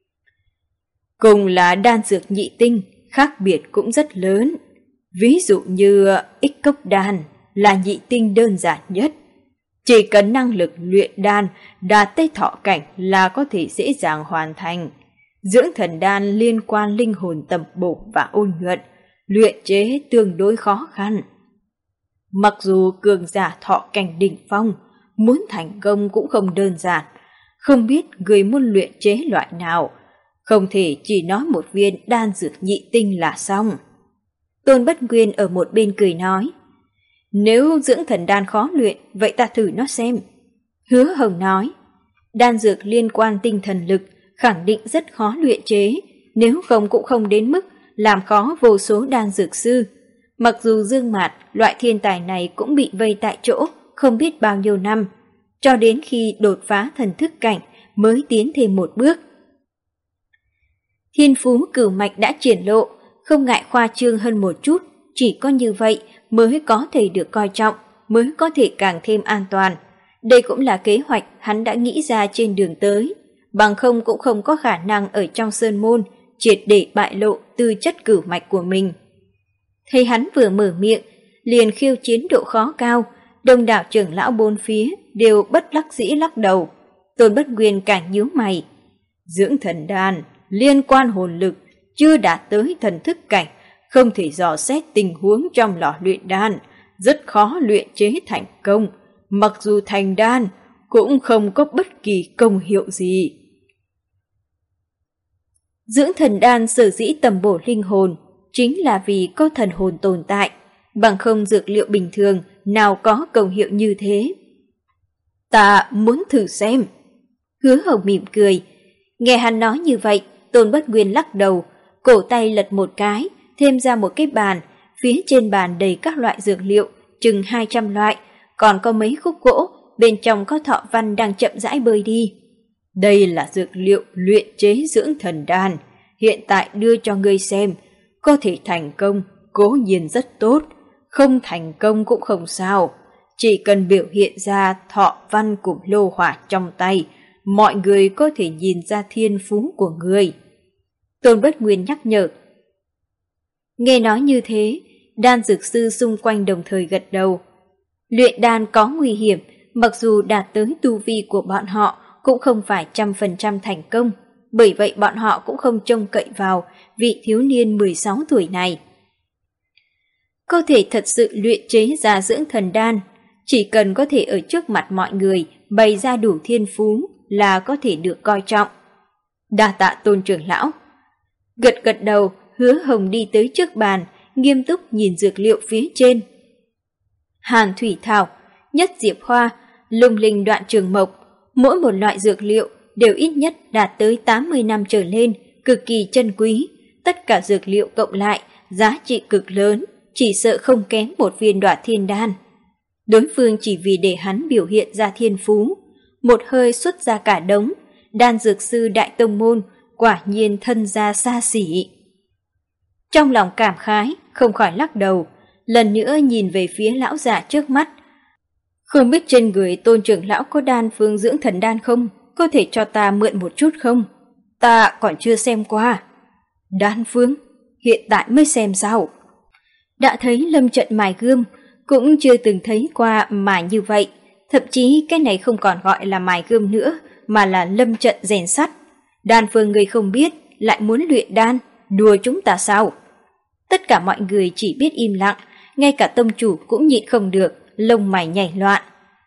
Cùng là đan dược nhị tinh, khác biệt cũng rất lớn. Ví dụ như ích cốc đan là nhị tinh đơn giản nhất. Chỉ cần năng lực luyện đan đạt tới thọ cảnh là có thể dễ dàng hoàn thành. Dưỡng thần đan liên quan linh hồn tầm bổ và ôn nhuận, luyện chế tương đối khó khăn. Mặc dù cường giả thọ cảnh đỉnh phong, muốn thành công cũng không đơn giản. Không biết người muốn luyện chế loại nào, không thể chỉ nói một viên đan dược nhị tinh là xong. Tôn Bất Nguyên ở một bên cười nói, nếu dưỡng thần đan khó luyện, vậy ta thử nó xem. Hứa Hồng nói, đan dược liên quan tinh thần lực khẳng định rất khó luyện chế, nếu không cũng không đến mức làm khó vô số đan dược sư. Mặc dù Dương Mạt, loại thiên tài này cũng bị vây tại chỗ không biết bao nhiêu năm, cho đến khi đột phá thần thức cảnh mới tiến thêm một bước. Thiên phú cửu mạch đã triển lộ, không ngại khoa trương hơn một chút, chỉ có như vậy mới có thể được coi trọng, mới có thể càng thêm an toàn. Đây cũng là kế hoạch hắn đã nghĩ ra trên đường tới, bằng không cũng không có khả năng ở trong sơn môn triệt để bại lộ tư chất cửu mạch của mình. Thấy hắn vừa mở miệng, liền khiêu chiến độ khó cao, đông đảo trưởng lão bốn phía đều bất đắc dĩ lắc đầu. Tôn Bất Nguyên càng nhíu mày. Dưỡng thần đan, liên quan hồn lực, chưa đạt tới thần thức cảnh, không thể dò xét tình huống trong lò luyện đan, rất khó luyện chế thành công. Mặc dù thành đan, cũng không có bất kỳ công hiệu gì. Dưỡng thần đan sở dĩ tầm bổ linh hồn, chính là vì có thần hồn tồn tại, bằng không dược liệu bình thường nào có công hiệu như thế. Ta muốn thử xem. Hứa Hồng mỉm cười. Nghe hắn nói như vậy, Tôn Bất Nguyên lắc đầu, cổ tay lật một cái, thêm ra một cái bàn, phía trên bàn đầy các loại dược liệu, chừng hai trăm loại, còn có mấy khúc gỗ, bên trong có thọ văn đang chậm rãi bơi đi. Đây là dược liệu luyện chế dưỡng thần đan, hiện tại đưa cho ngươi xem, có thể thành công, cố nhiên rất tốt, không thành công cũng không sao, chỉ cần biểu hiện ra thọ văn cùng lô hỏa trong tay, mọi người có thể nhìn ra thiên phú của ngươi. Tôn Bất Nguyên nhắc nhở. Nghe nói như thế, đan dược sư xung quanh đồng thời gật đầu. Luyện đan có nguy hiểm, mặc dù đạt tới tu vi của bọn họ cũng không phải trăm phần trăm thành công, bởi vậy bọn họ cũng không trông cậy vào vị thiếu niên mười sáu tuổi này. Có thể thật sự luyện chế ra dưỡng thần đan, chỉ cần có thể ở trước mặt mọi người bày ra đủ thiên phú là có thể được coi trọng. Đa tạ Tôn trưởng lão. Gật gật đầu, Hứa Hồng đi tới trước bàn, nghiêm túc nhìn dược liệu phía trên. Hàn thủy thảo, nhất diệp hoa, lung linh đoạn trường mộc, mỗi một loại dược liệu đều ít nhất đạt tới tám mươi năm trở lên, cực kỳ chân quý. Tất cả dược liệu cộng lại, giá trị cực lớn, chỉ sợ không kém một viên đoạt thiên đan. Đối phương chỉ vì để hắn biểu hiện ra thiên phú, một hơi xuất ra cả đống, đan dược sư đại tông môn, quả nhiên thân gia xa xỉ. Trong lòng cảm khái, không khỏi lắc đầu, lần nữa nhìn về phía lão già trước mắt. Không biết trên người Tôn trưởng lão có đan phương dưỡng thần đan không? Có thể cho ta mượn một chút không? Ta còn chưa xem qua. Đan phương? Hiện tại mới xem sao? Đã thấy lâm trận mài gươm, cũng chưa từng thấy qua mài như vậy. Thậm chí cái này không còn gọi là mài gươm nữa, mà là lâm trận rèn sắt. Đan phương người không biết, lại muốn luyện đan, đùa chúng ta sao? Tất cả mọi người chỉ biết im lặng, ngay cả tông chủ cũng nhịn không được, lông mày nhảy loạn.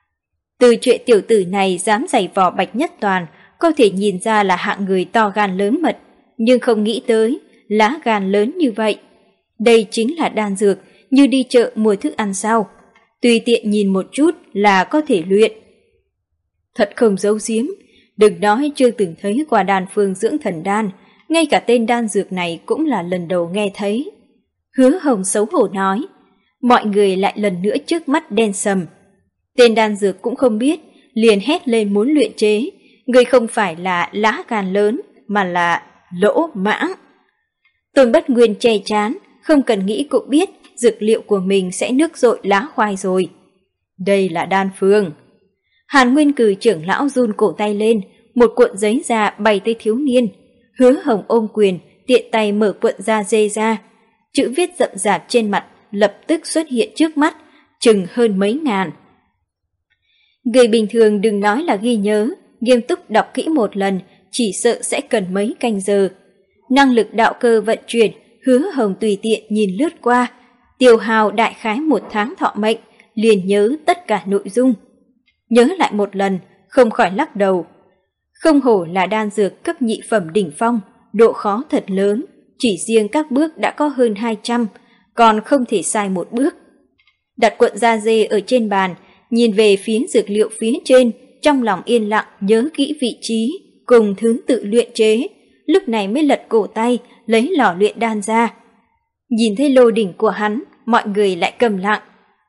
Từ chuyện tiểu tử này dám giày vò Bạch Nhất Toàn, có thể nhìn ra là hạng người to gan lớn mật, nhưng không nghĩ tới lá gan lớn như vậy. Đây chính là đan dược, như đi chợ mua thức ăn sao? Tùy tiện nhìn một chút là có thể luyện. Thật không giấu giếm, đừng nói chưa từng thấy qua đan phương dưỡng thần đan, ngay cả tên đan dược này cũng là lần đầu nghe thấy. Hứa Hồng xấu hổ nói, mọi người lại lần nữa trước mắt đen sầm. Tên đan dược cũng không biết, liền hét lên muốn luyện chế, người không phải là lá gan lớn, mà là lỗ mãng. Tôn Bất Nguyên che chán, không cần nghĩ cũng biết dược liệu của mình sẽ nước dội lá khoai rồi. Đây là đan phương. Hàn Nguyên Cử trưởng lão run cổ tay lên, một cuộn giấy ra bay tới thiếu niên. Hứa Hồng ôm quyền, tiện tay mở cuộn da dê ra. Chữ viết rậm rạp trên mặt lập tức xuất hiện trước mắt, chừng hơn mấy ngàn. Người bình thường đừng nói là ghi nhớ, nghiêm túc đọc kỹ một lần, chỉ sợ sẽ cần mấy canh giờ. Năng lực đạo cơ vận chuyển, Hứa Hồng tùy tiện nhìn lướt qua, tiêu hao đại khái một tháng thọ mệnh, liền nhớ tất cả nội dung. Nhớ lại một lần, không khỏi lắc đầu. Không hổ là đan dược cấp nhị phẩm đỉnh phong, độ khó thật lớn, chỉ riêng các bước đã có hơn hai trăm, còn không thể sai một bước. Đặt cuộn da dê ở trên bàn, nhìn về phía dược liệu phía trên, trong lòng yên lặng nhớ kỹ vị trí, cùng thứ tự luyện chế, lúc này mới lật cổ tay, lấy lò luyện đan ra. Nhìn thấy lô đỉnh của hắn, mọi người lại cầm lặng.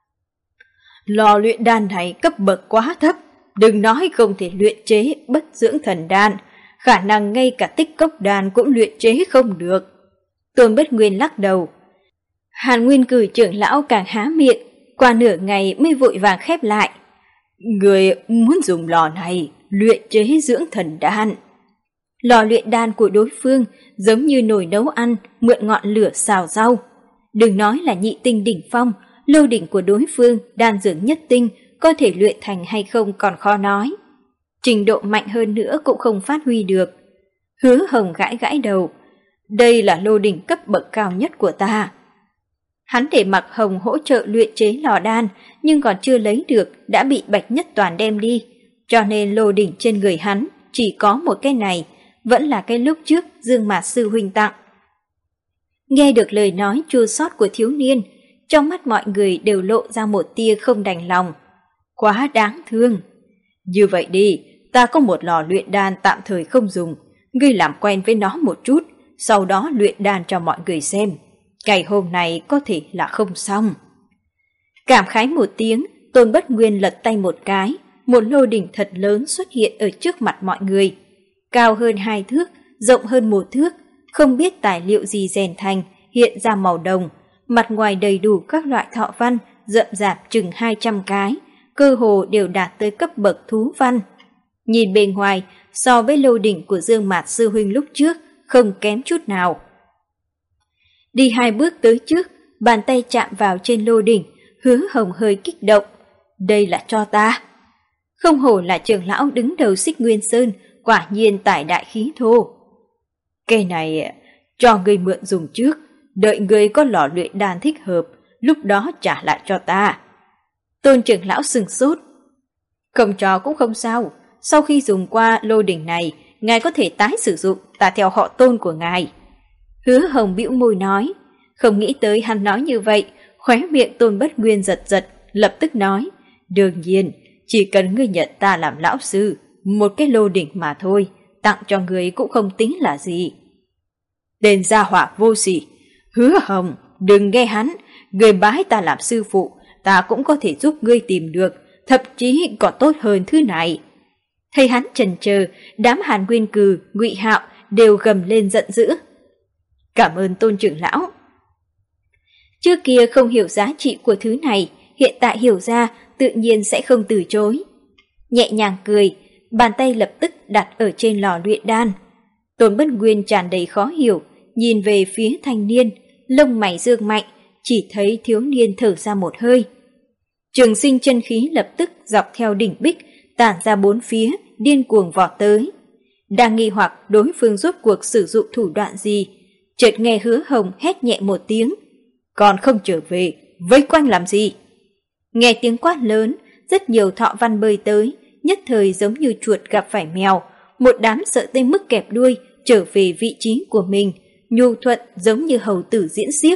Lò luyện đan này cấp bậc quá thấp, đừng nói không thể luyện chế bất dưỡng thần đan, khả năng ngay cả tích cốc đan cũng luyện chế không được. Tôn Bất Nguyên lắc đầu. Hàn Nguyên Cử trưởng lão càng há miệng, qua nửa ngày mới vội vàng khép lại. Người muốn dùng lò này luyện chế dưỡng thần đan. Lò luyện đan của đối phương giống như nồi nấu ăn mượn ngọn lửa xào rau. Đừng nói là nhị tinh đỉnh phong, lô đỉnh của đối phương đan dược nhất tinh có thể luyện thành hay không còn khó nói. Trình độ mạnh hơn nữa cũng không phát huy được. Hứa Hồng gãi gãi đầu. Đây là lô đỉnh cấp bậc cao nhất của ta. Hắn để Mặc Hồng hỗ trợ luyện chế lò đan, nhưng còn chưa lấy được đã bị Bạch Nhất Toàn đem đi, cho nên lô đỉnh trên người hắn chỉ có một cái này, vẫn là cái lúc trước Dương Mạt sư huynh tặng. Nghe được lời nói chua xót của thiếu niên, trong mắt mọi người đều lộ ra một tia không đành lòng. Quá đáng thương. Như vậy đi, ta có một lò luyện đan tạm thời không dùng, ngươi làm quen với nó một chút, sau đó luyện đan cho mọi người xem. Ngày hôm nay có thể là không xong. Cảm khái một tiếng, Tôn Bất Nguyên lật tay một cái, một lô đỉnh thật lớn xuất hiện ở trước mặt mọi người. Cao hơn hai thước, rộng hơn một thước, không biết tài liệu gì rèn thành, hiện ra màu đồng, mặt ngoài đầy đủ các loại thọ văn, rậm rạp chừng hai trăm cái, cơ hồ đều đạt tới cấp bậc thú văn. Nhìn bề ngoài, so với lô đỉnh của Dương Mạt sư huynh lúc trước, không kém chút nào. Đi hai bước tới trước, bàn tay chạm vào trên lô đỉnh, Hứa Hồng hơi kích động. Đây là cho ta. Không hổ là trưởng lão đứng đầu Xích Nguyên Sơn, quả nhiên tài đại khí thô. Cây này cho ngươi mượn dùng trước, đợi ngươi có lò luyện đan thích hợp, lúc đó trả lại cho ta. Tôn trưởng lão sừng sốt. Không cho cũng không sao, sau khi dùng qua lô đỉnh này, ngài có thể tái sử dụng, ta theo họ Tôn của ngài. Hứa Hồng bĩu môi nói, không nghĩ tới hắn nói như vậy, khóe miệng Tôn Bất Nguyên giật giật, lập tức nói, đương nhiên, chỉ cần ngươi nhận ta làm lão sư, một cái lô đỉnh mà thôi, tặng cho ngươi cũng không tính là gì. Tên gia hỏa vô sỉ, Hứa Hồng, đừng nghe hắn, ngươi bái ta làm sư phụ, ta cũng có thể giúp ngươi tìm được, thậm chí còn tốt hơn thứ này. Thấy hắn chần chờ, đám Hàn Nguyên Cừ, Ngụy Hạo đều gầm lên giận dữ. Cảm ơn Tôn trưởng lão. Trước kia không hiểu giá trị của thứ này, hiện tại hiểu ra tự nhiên sẽ không từ chối. Nhẹ nhàng cười, bàn tay lập tức đặt ở trên lò luyện đan. Tôn Bất Nguyên tràn đầy khó hiểu, nhìn về phía thanh niên, lông mày dương mạnh, chỉ thấy thiếu niên thở ra một hơi. Trường sinh chân khí lập tức dọc theo đỉnh bích, tản ra bốn phía, điên cuồng vọt tới. Đang nghi hoặc đối phương rốt cuộc sử dụng thủ đoạn gì, chợt nghe Hứa Hồng hét nhẹ một tiếng. Còn không trở về, vây quanh làm gì? Nghe tiếng quát lớn, rất nhiều thọ văn bơi tới, nhất thời giống như chuột gặp phải mèo, một đám sợ tới mức kẹp đuôi, trở về vị trí của mình, nhu thuận giống như hầu tử diễn xiếc.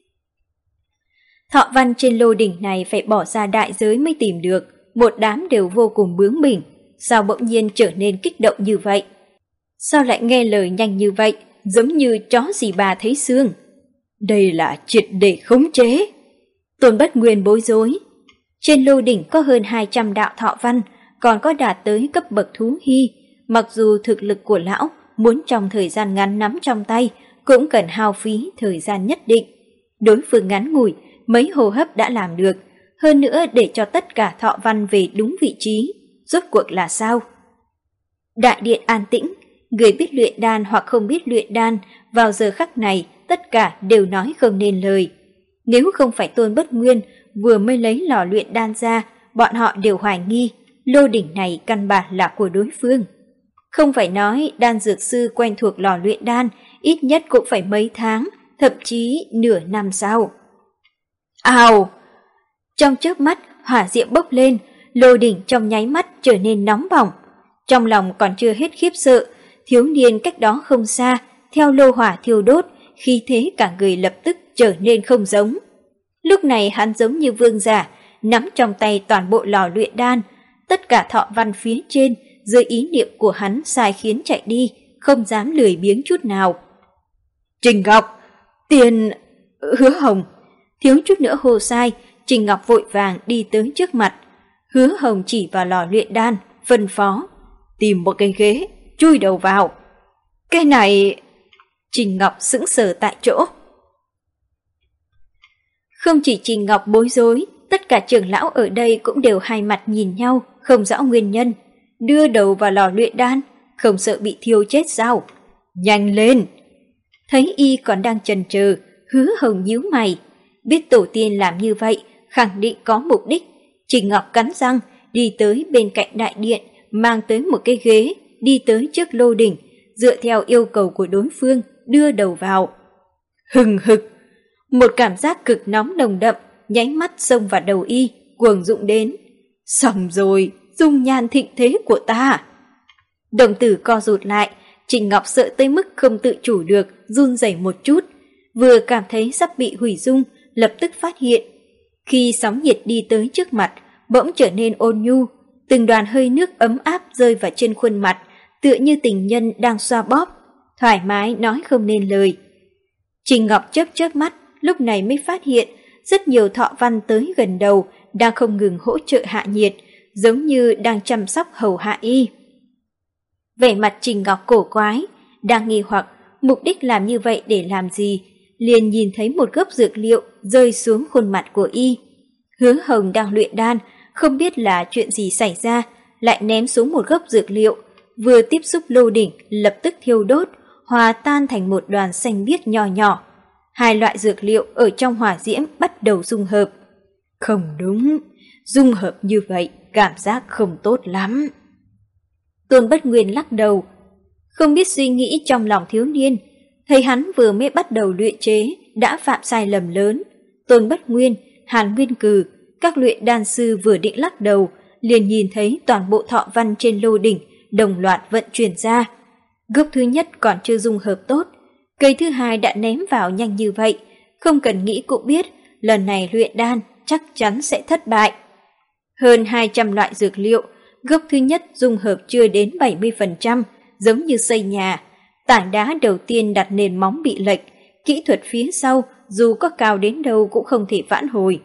Thọ văn trên lô đỉnh này phải bỏ ra đại giới mới tìm được, một đám đều vô cùng bướng bỉnh, sao bỗng nhiên trở nên kích động như vậy? Sao lại nghe lời nhanh như vậy, giống như chó gì bà thấy xương? Đây là triệt để khống chế. Tôn Bất Nguyên bối rối. Trên lô đỉnh có hơn hai trăm đạo thọ văn, còn có đạt tới cấp bậc thú hy. Mặc dù thực lực của lão muốn trong thời gian ngắn nắm trong tay, cũng cần hao phí thời gian nhất định. Đối phương ngắn ngủi, mấy hô hấp đã làm được. Hơn nữa để cho tất cả thọ văn về đúng vị trí, rốt cuộc là sao? Đại điện an tĩnh, người biết luyện đan hoặc không biết luyện đan, vào giờ khắc này tất cả đều nói không nên lời. Nếu không phải Tôn Bất Nguyên vừa mới lấy lò luyện đan ra, bọn họ đều hoài nghi lô đỉnh này căn bản là của đối phương. Không phải nói đan dược sư quen thuộc lò luyện đan, ít nhất cũng phải mấy tháng, thậm chí nửa năm sau. Ào! Trong chớp mắt, hỏa diệm bốc lên, lô đỉnh trong nháy mắt trở nên nóng bỏng. Trong lòng còn chưa hết khiếp sợ, thiếu niên cách đó không xa, theo lô hỏa thiêu đốt, khí thế cả người lập tức trở nên không giống. Lúc này hắn giống như vương giả, nắm trong tay toàn bộ lò luyện đan, tất cả thọ văn phía trên, dưới ý niệm của hắn sai khiến chạy đi, không dám lười biếng chút nào. Trình Ngọc! Tiền... Hứa Hồng! Thiếu chút nữa hô sai, Trình Ngọc vội vàng đi tới trước mặt. Hứa Hồng chỉ vào lò luyện đan, phân phó. Tìm một cái ghế, chui đầu vào. Cái này... Trình Ngọc sững sờ tại chỗ. Không chỉ Trình Ngọc bối rối, tất cả trưởng lão ở đây cũng đều hai mặt nhìn nhau, không rõ nguyên nhân. Đưa đầu vào lò luyện đan, không sợ bị thiêu chết sao? Nhanh lên! Thấy y còn đang chần chừ, Hứa Hồng nhíu mày. Biết tổ tiên làm như vậy, khẳng định có mục đích. Trình Ngọc cắn răng, đi tới bên cạnh đại điện, mang tới một cái ghế, đi tới trước lô đỉnh, dựa theo yêu cầu của đối phương, đưa đầu vào. Hừng hực! Một cảm giác cực nóng nồng đậm, nháy mắt xông vào đầu y, cuồng dũng đến. Xong rồi, dung nhan thịnh thế của ta! Đồng tử co rụt lại, Trình Ngọc sợ tới mức không tự chủ được, run rẩy một chút. Vừa cảm thấy sắp bị hủy dung, lập tức phát hiện. Khi sóng nhiệt đi tới trước mặt, bỗng trở nên ôn nhu, từng đoàn hơi nước ấm áp rơi vào trên khuôn mặt, tựa như tình nhân đang xoa bóp, thoải mái nói không nên lời. Trình Ngọc chớp chớp mắt, lúc này mới phát hiện rất nhiều thọ văn tới gần đầu, đang không ngừng hỗ trợ hạ nhiệt, giống như đang chăm sóc hầu hạ y. Vẻ mặt Trình Ngọc cổ quái, đang nghi hoặc mục đích làm như vậy để làm gì, liền nhìn thấy một gốc dược liệu rơi xuống khuôn mặt của y. Hứa Hồng đang luyện đan, không biết là chuyện gì xảy ra, lại ném xuống một gốc dược liệu, vừa tiếp xúc lô đỉnh lập tức thiêu đốt, hòa tan thành một đoàn xanh biếc nhỏ nhỏ. Hai loại dược liệu ở trong hỏa diễm bắt đầu dung hợp. Không đúng, dung hợp như vậy cảm giác không tốt lắm. Tôn Bất Nguyên lắc đầu, không biết suy nghĩ trong lòng thiếu niên, thấy hắn vừa mới bắt đầu luyện chế đã phạm sai lầm lớn. Tôn Bất Nguyên, Hàn Nguyên Cừ, các luyện đan sư vừa định lắc đầu, liền nhìn thấy toàn bộ thọ văn trên lô đỉnh đồng loạt vận chuyển ra. Gốc thứ nhất còn chưa dung hợp tốt, cây thứ hai đã ném vào nhanh như vậy, không cần nghĩ cũng biết lần này luyện đan chắc chắn sẽ thất bại. Hơn hai trăm loại dược liệu, gốc thứ nhất dung hợp chưa đến bảy mươi phần trăm, giống như xây nhà. Tảng đá đầu tiên đặt nền móng bị lệch, kỹ thuật phía sau dù có cao đến đâu cũng không thể vãn hồi.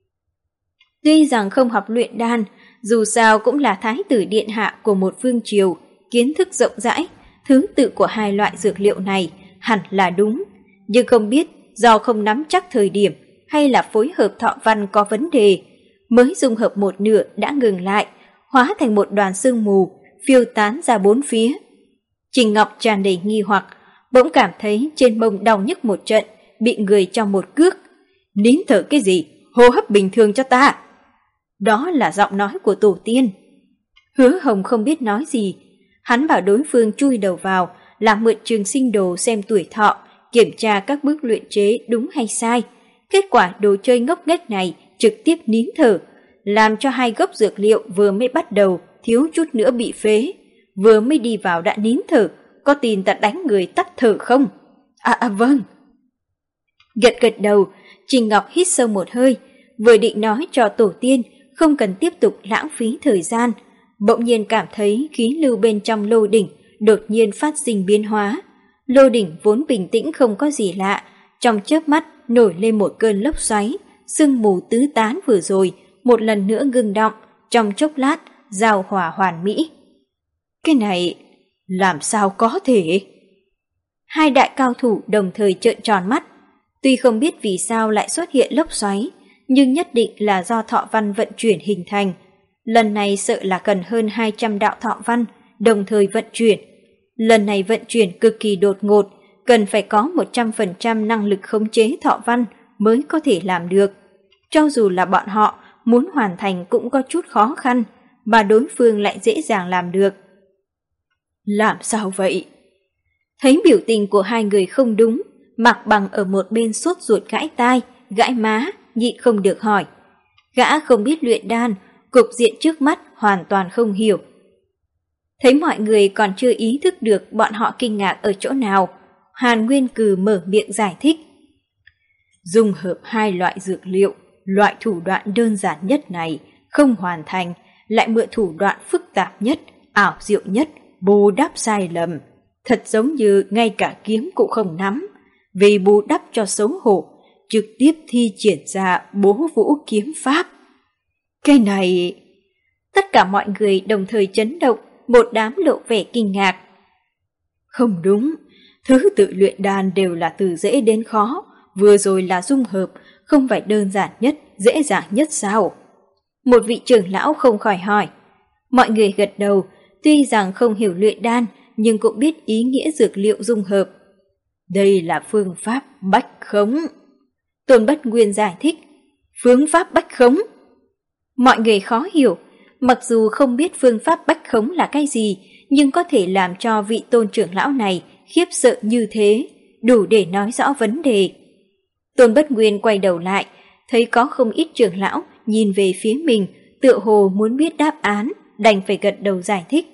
Tuy rằng không học luyện đan, dù sao cũng là thái tử điện hạ của một vương triều, kiến thức rộng rãi, thứ tự của hai loại dược liệu này hẳn là đúng, nhưng không biết do không nắm chắc thời điểm hay là phối hợp thọ văn có vấn đề, mới dung hợp một nửa đã ngừng lại, hóa thành một đoàn sương mù, phiêu tán ra bốn phía. Trình Ngọc tràn đầy nghi hoặc, bỗng cảm thấy trên mông đau nhức một trận, bị người trong một cước. Nín thở cái gì, hô hấp bình thường cho ta. Đó là giọng nói của tổ tiên. Hứa Hồng không biết nói gì, hắn bảo đối phương chui đầu vào, làm mượn trường sinh đồ xem tuổi thọ, kiểm tra các bước luyện chế đúng hay sai. Kết quả đồ chơi ngốc nghếch này trực tiếp nín thở, làm cho hai gốc dược liệu vừa mới bắt đầu thiếu chút nữa bị phế. Vừa mới đi vào đã nín thở, có tin ta đánh người tắt thở không? À, à vâng. Gật gật đầu, Trình Ngọc hít sâu một hơi, vừa định nói cho tổ tiên không cần tiếp tục lãng phí thời gian, bỗng nhiên cảm thấy khí lưu bên trong lô đỉnh đột nhiên phát sinh biến hóa. Lô đỉnh vốn bình tĩnh không có gì lạ, trong chớp mắt nổi lên một cơn lốc xoáy, sương mù tứ tán vừa rồi một lần nữa ngưng động, trong chốc lát giao hòa hoàn mỹ. Cái này làm sao có thể? Hai đại cao thủ đồng thời trợn tròn mắt, tuy không biết vì sao lại xuất hiện lốc xoáy, nhưng nhất định là do thọ văn vận chuyển hình thành. Lần này sợ là cần hơn hai trăm đạo thọ văn đồng thời vận chuyển. Lần này vận chuyển cực kỳ đột ngột, cần phải có một trăm phần trăm năng lực khống chế thọ văn mới có thể làm được. Cho dù là bọn họ muốn hoàn thành cũng có chút khó khăn, mà đối phương lại dễ dàng làm được. Làm sao vậy? Thấy biểu tình của hai người không đúng, Mạc Bằng ở một bên sốt ruột gãi tai, gãi má, nhịn không được hỏi. Gã không biết luyện đan, cục diện trước mắt hoàn toàn không hiểu. Thấy mọi người còn chưa ý thức được bọn họ kinh ngạc ở chỗ nào, Hàn Nguyên Cừ mở miệng giải thích. Dung hợp hai loại dược liệu, loại thủ đoạn đơn giản nhất này không hoàn thành, lại mượn thủ đoạn phức tạp nhất, ảo diệu nhất, bù đắp sai lầm. Thật giống như ngay cả kiếm cũng không nắm, vì bù đắp cho xấu hổ, trực tiếp thi triển ra bố vũ kiếm pháp. Cái này... Tất cả mọi người đồng thời chấn động, một đám lộ vẻ kinh ngạc. Không đúng, thứ tự luyện đan đều là từ dễ đến khó, vừa rồi là dung hợp, không phải đơn giản nhất, dễ dàng nhất sao? Một vị trưởng lão không khỏi hỏi. Mọi người gật đầu, tuy rằng không hiểu luyện đan, nhưng cũng biết ý nghĩa dược liệu dung hợp. Đây là phương pháp bách khống. Tôn Bất Nguyên giải thích. Phương pháp bách khống? Mọi người khó hiểu, mặc dù không biết phương pháp bách khống là cái gì, nhưng có thể làm cho vị Tôn trưởng lão này khiếp sợ như thế, đủ để nói rõ vấn đề. Tôn Bất Nguyên quay đầu lại, thấy có không ít trưởng lão nhìn về phía mình, tựa hồ muốn biết đáp án, đành phải gật đầu giải thích.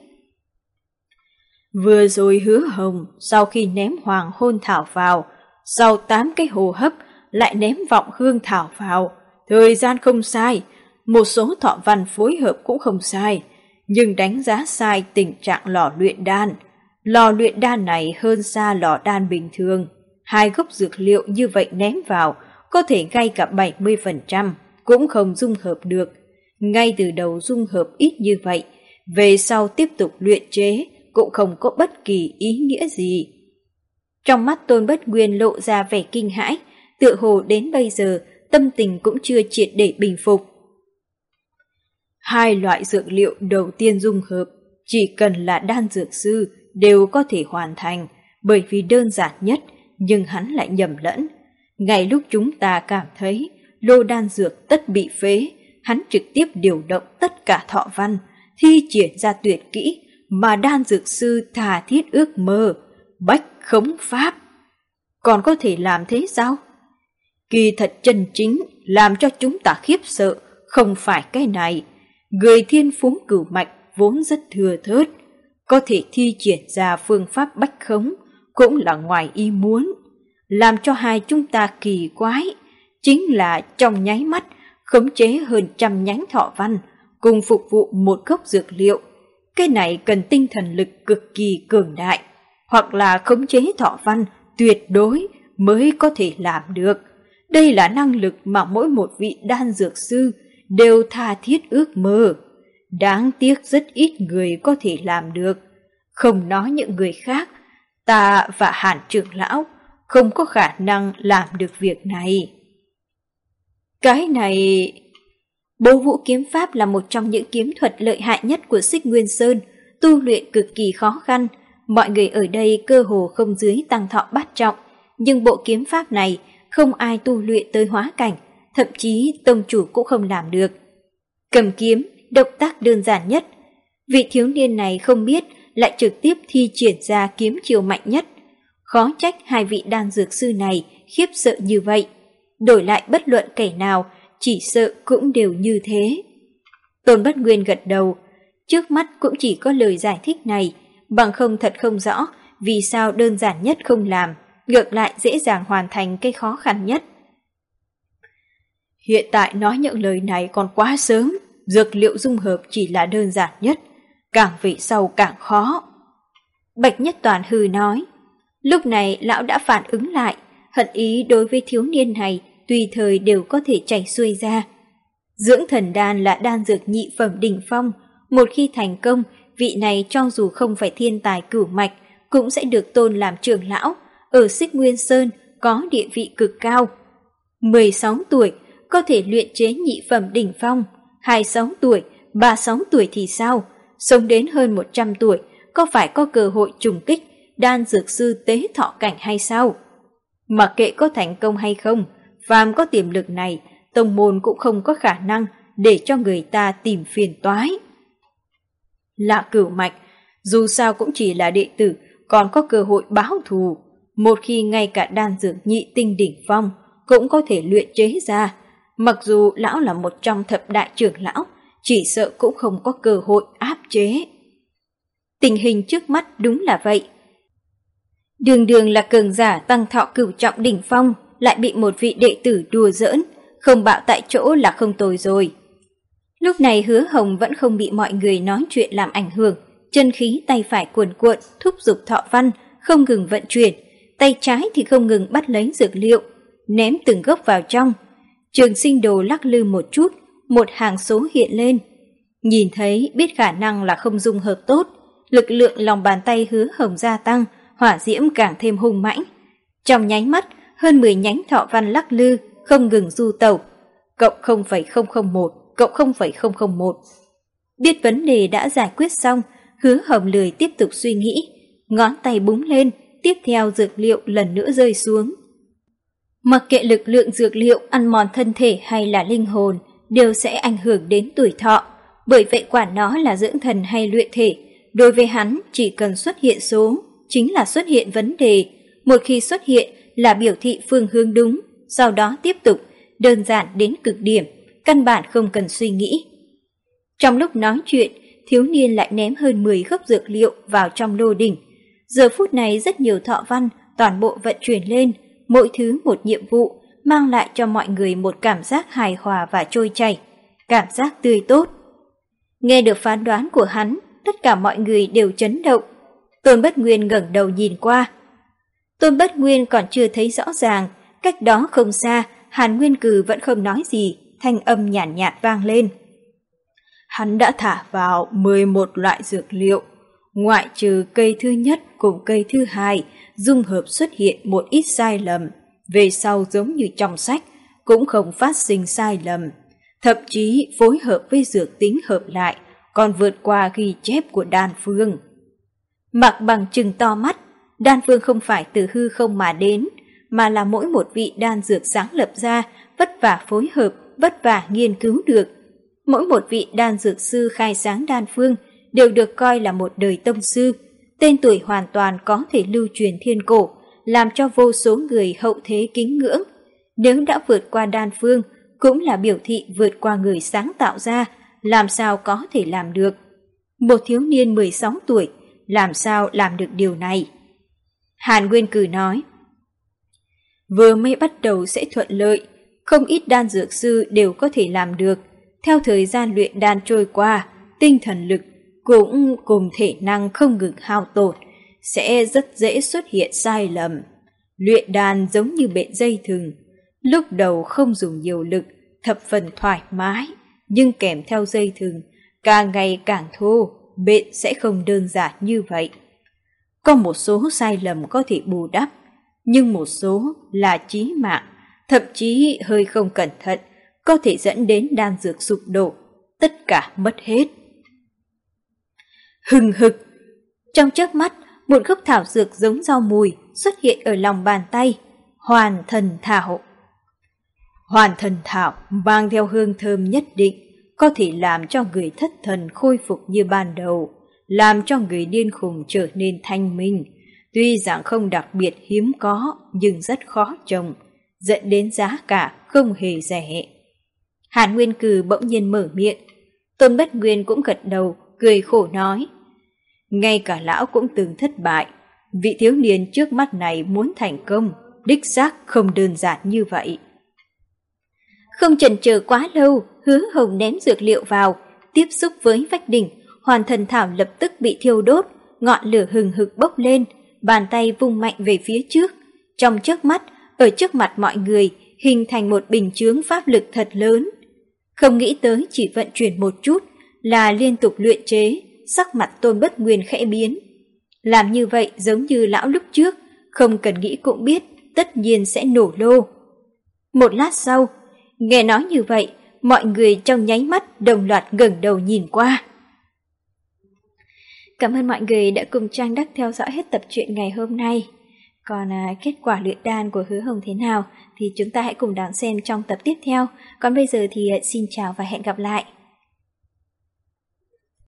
Vừa rồi Hứa Hồng sau khi ném hoàng hôn thảo vào, sau tám cái hồ hấp lại ném vọng hương thảo vào, thời gian không sai, một số thọ văn phối hợp cũng không sai, nhưng đánh giá sai tình trạng lò luyện đan. Lò luyện đan này hơn xa lò đan bình thường, hai gốc dược liệu như vậy ném vào có thể ngay cả bảy mươi phần trăm cũng không dung hợp được. Ngay từ đầu dung hợp ít như vậy, về sau tiếp tục luyện chế cũng không có bất kỳ ý nghĩa gì. Trong mắt Tôn Bất Nguyên lộ ra vẻ kinh hãi, tựa hồ đến bây giờ tâm tình cũng chưa triệt để bình phục. Hai loại dược liệu đầu tiên dung hợp, chỉ cần là đan dược sư đều có thể hoàn thành, bởi vì đơn giản nhất, nhưng hắn lại nhầm lẫn. Ngay lúc chúng ta cảm thấy lô đan dược tất bị phế, hắn trực tiếp điều động tất cả thọ văn, thi triển ra tuyệt kỹ mà đan dược sư thà thiết ước mơ, bách khống pháp. Còn có thể làm thế sao? Kỳ thật chân chính làm cho chúng ta khiếp sợ không phải cái này. Người thiên phú cửu mạch vốn rất thừa thớt, có thể thi triển ra phương pháp bách khống cũng là ngoài ý muốn. Làm cho hai chúng ta kỳ quái chính là trong nháy mắt khống chế hơn trăm nhánh thọ văn cùng phục vụ một gốc dược liệu. Cái này cần tinh thần lực cực kỳ cường đại, hoặc là khống chế thọ văn tuyệt đối mới có thể làm được. Đây là năng lực mà mỗi một vị đan dược sư đều tha thiết ước mơ. Đáng tiếc rất ít người có thể làm được. Không nói những người khác, ta và Hàn trưởng lão không có khả năng làm được việc này. Cái này... Bố Vũ kiếm pháp là một trong những kiếm thuật lợi hại nhất của Xích Nguyên Sơn, tu luyện cực kỳ khó khăn. Mọi người ở đây cơ hồ không dưới tăng thọ bát trọng, nhưng bộ kiếm pháp này không ai tu luyện tới hóa cảnh, thậm chí tông chủ cũng không làm được. Cầm kiếm, động tác đơn giản nhất. Vị thiếu niên này không biết lại trực tiếp thi triển ra kiếm chiêu mạnh nhất. Khó trách hai vị đan dược sư này khiếp sợ như vậy. Đổi lại bất luận kẻ nào, chỉ sợ cũng đều như thế. Tôn Bất Nguyên gật đầu, trước mắt cũng chỉ có lời giải thích này, bằng không thật không rõ vì sao đơn giản nhất không làm, ngược lại dễ dàng hoàn thành cái khó khăn nhất. Hiện tại nói những lời này còn quá sớm, dược liệu dung hợp chỉ là đơn giản nhất, càng về sau càng khó. Bạch Nhất Toàn hừ nói. Lúc này lão đã phản ứng lại, hận ý đối với thiếu niên này tùy thời đều có thể chảy xuôi ra. Dưỡng thần đan là đan dược nhị phẩm đỉnh phong, một khi thành công, vị này cho dù không phải thiên tài cửu mạch cũng sẽ được tôn làm trưởng lão, ở Xích Nguyên Sơn có địa vị cực cao. mười sáu tuổi có thể luyện chế nhị phẩm đỉnh phong, hai mươi sáu tuổi, ba mươi sáu tuổi thì sao? Sống đến hơn một trăm tuổi có phải có cơ hội trùng kích đan dược sư tế thọ cảnh hay sao? Mặc kệ có thành công hay không, phàm có tiềm lực này, tông môn cũng không có khả năng để cho người ta tìm phiền toái. Là cửu mạch, dù sao cũng chỉ là đệ tử, còn có cơ hội báo thù. Một khi ngay cả đan dược nhị tinh đỉnh phong cũng có thể luyện chế ra, mặc dù lão là một trong thập đại trưởng lão, chỉ sợ cũng không có cơ hội áp chế. Tình hình trước mắt đúng là vậy. Đường đường là cường giả tăng thọ cửu trọng đỉnh phong, lại bị một vị đệ tử đùa giỡn, không bạo tại chỗ là không tồi rồi. Lúc này Hứa Hồng vẫn không bị mọi người nói chuyện làm ảnh hưởng, chân khí tay phải cuồn cuộn, thúc giục thọ văn, không ngừng vận chuyển, tay trái thì không ngừng bắt lấy dược liệu, ném từng gốc vào trong. Trường sinh đồ lắc lư một chút, một hàng số hiện lên. Nhìn thấy biết khả năng là không dung hợp tốt, lực lượng lòng bàn tay Hứa Hồng gia tăng, hỏa diễm càng thêm hung mãnh. Trong nháy mắt, hơn mười nhánh thọ văn lắc lư, không ngừng du tẩu. Cộng không phẩy không không một, cộng không phẩy không không một. Biết vấn đề đã giải quyết xong, Hứa Hồng lười tiếp tục suy nghĩ, ngón tay búng lên, tiếp theo dược liệu lần nữa rơi xuống. Mặc kệ lực lượng dược liệu ăn mòn thân thể hay là linh hồn, đều sẽ ảnh hưởng đến tuổi thọ, bởi vậy quản nó là dưỡng thần hay luyện thể, đối với hắn chỉ cần xuất hiện số, chính là xuất hiện vấn đề, một khi xuất hiện là biểu thị phương hướng đúng, sau đó tiếp tục, đơn giản đến cực điểm, căn bản không cần suy nghĩ. Trong lúc nói chuyện, thiếu niên lại ném hơn mười gốc dược liệu vào trong lô đỉnh. Giờ phút này rất nhiều thọ văn toàn bộ vận chuyển lên, mỗi thứ một nhiệm vụ, mang lại cho mọi người một cảm giác hài hòa và trôi chảy, cảm giác tươi tốt. Nghe được phán đoán của hắn, tất cả mọi người đều chấn động. Tôn Bất Nguyên ngẩng đầu nhìn qua. Tôn Bất Nguyên còn chưa thấy rõ ràng, cách đó không xa, Hàn Nguyên Cừ vẫn không nói gì, thanh âm nhàn nhạt, nhạt vang lên. Hắn đã thả vào mười một loại dược liệu, ngoại trừ cây thứ nhất cùng cây thứ hai, dung hợp xuất hiện một ít sai lầm, về sau giống như trong sách, cũng không phát sinh sai lầm. Thậm chí phối hợp với dược tính hợp lại, còn vượt qua ghi chép của Đan Phương. Mạc Bằng trừng to mắt, Đan Phương không phải từ hư không mà đến, mà là mỗi một vị đan dược sáng lập ra, vất vả phối hợp, vất vả nghiên cứu được. Mỗi một vị đan dược sư khai sáng Đan Phương đều được coi là một đời tông sư, tên tuổi hoàn toàn có thể lưu truyền thiên cổ, làm cho vô số người hậu thế kính ngưỡng. Nếu đã vượt qua Đan Phương, cũng là biểu thị vượt qua người sáng tạo ra, làm sao có thể làm được. Một thiếu niên mười sáu tuổi, làm sao làm được điều này? Hàn Nguyên Cừ nói, vừa mới bắt đầu sẽ thuận lợi, không ít đan dược sư đều có thể làm được. Theo thời gian luyện đan trôi qua, tinh thần lực cũng cùng thể năng không ngừng hao tổn, sẽ rất dễ xuất hiện sai lầm. Luyện đan giống như bện dây thừng, lúc đầu không dùng nhiều lực, thập phần thoải mái, nhưng kèm theo dây thừng, càng ngày càng thô, bện sẽ không đơn giản như vậy. Có một số sai lầm có thể bù đắp, nhưng một số là chí mạng, thậm chí hơi không cẩn thận, có thể dẫn đến đan dược sụp đổ, tất cả mất hết. Hừng hực! Trong chớp mắt, một gốc thảo dược giống rau mùi xuất hiện ở lòng bàn tay, Hoàn Thần Thảo. Hoàn Thần Thảo mang theo hương thơm nhất định, có thể làm cho người thất thần khôi phục như ban đầu, làm cho người điên khùng trở nên thanh minh. Tuy dạng không đặc biệt hiếm có, nhưng rất khó trồng, dẫn đến giá cả không hề rẻ. Hàn Nguyên Cừ bỗng nhiên mở miệng, Tôn Bất Nguyên cũng gật đầu, cười khổ nói, ngay cả lão cũng từng thất bại, vị thiếu niên trước mắt này muốn thành công, đích xác không đơn giản như vậy. Không chần chờ quá lâu, Hứa Hồng ném dược liệu vào, tiếp xúc với vách đỉnh, Hoàn Thần Thảo lập tức bị thiêu đốt, ngọn lửa hừng hực bốc lên, bàn tay vung mạnh về phía trước, trong chớp mắt, ở trước mặt mọi người, hình thành một bình chướng pháp lực thật lớn. Không nghĩ tới chỉ vận chuyển một chút là liên tục luyện chế, sắc mặt Tôn Bất Nguyên khẽ biến. Làm như vậy giống như lão lúc trước, không cần nghĩ cũng biết, tất nhiên sẽ nổ lô. Một lát sau, nghe nói như vậy, mọi người trong nháy mắt đồng loạt ngẩng đầu nhìn qua. Cảm ơn mọi người đã cùng Trang Đắc theo dõi hết tập truyện ngày hôm nay. Còn à, kết quả luyện đan của Hứa Hồng thế nào thì chúng ta hãy cùng đón xem trong tập tiếp theo. Còn bây giờ thì xin chào và hẹn gặp lại.